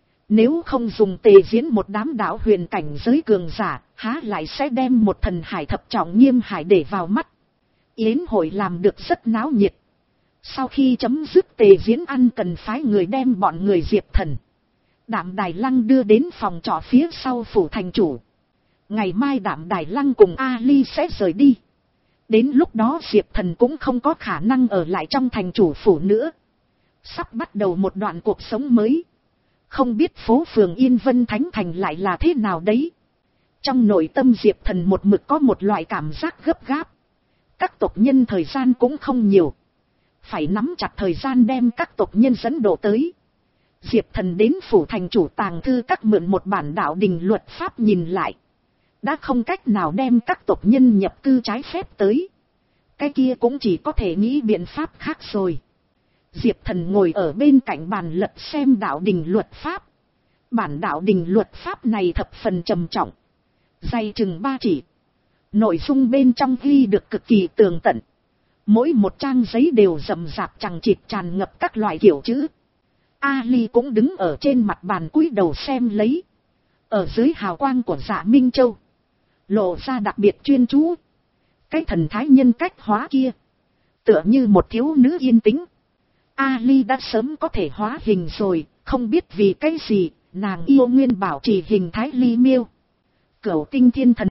Nếu không dùng Tề Diễn một đám đạo huyền cảnh giới cường giả, há lại sẽ đem một thần hải thập trọng Nghiêm Hải để vào mắt. Yến hội làm được rất náo nhiệt. Sau khi chấm dứt Tề Diễn ăn cần phái người đem bọn người Diệp Thần, Đạm Đài Lăng đưa đến phòng trọ phía sau phủ thành chủ. Ngày mai Đạm Đài Lăng cùng Ali sẽ rời đi. Đến lúc đó Diệp Thần cũng không có khả năng ở lại trong thành chủ phủ nữa. Sắp bắt đầu một đoạn cuộc sống mới. Không biết phố phường Yên Vân Thánh Thành lại là thế nào đấy. Trong nội tâm Diệp Thần một mực có một loại cảm giác gấp gáp. Các tộc nhân thời gian cũng không nhiều. Phải nắm chặt thời gian đem các tộc nhân dẫn độ tới. Diệp Thần đến phủ thành chủ tàng thư các mượn một bản đạo đình luật pháp nhìn lại. Đã không cách nào đem các tộc nhân nhập cư trái phép tới. Cái kia cũng chỉ có thể nghĩ biện pháp khác rồi. Diệp Thần ngồi ở bên cạnh bàn lật xem đạo đình luật pháp. Bản đạo đình luật pháp này thập phần trầm trọng. Dày chừng ba chỉ. Nội dung bên trong ghi được cực kỳ tường tận. Mỗi một trang giấy đều rậm rạp chằng chịt tràn ngập các loại kiểu chữ. Ali cũng đứng ở trên mặt bàn cúi đầu xem lấy. Ở dưới hào quang của Dạ Minh Châu, lộ ra đặc biệt chuyên chú. Cái thần thái nhân cách hóa kia, tựa như một thiếu nữ yên tĩnh. Ali đã sớm có thể hóa hình rồi, không biết vì cái gì, nàng yêu nguyên bảo trì hình thái ly miêu. Cửu tinh thiên thần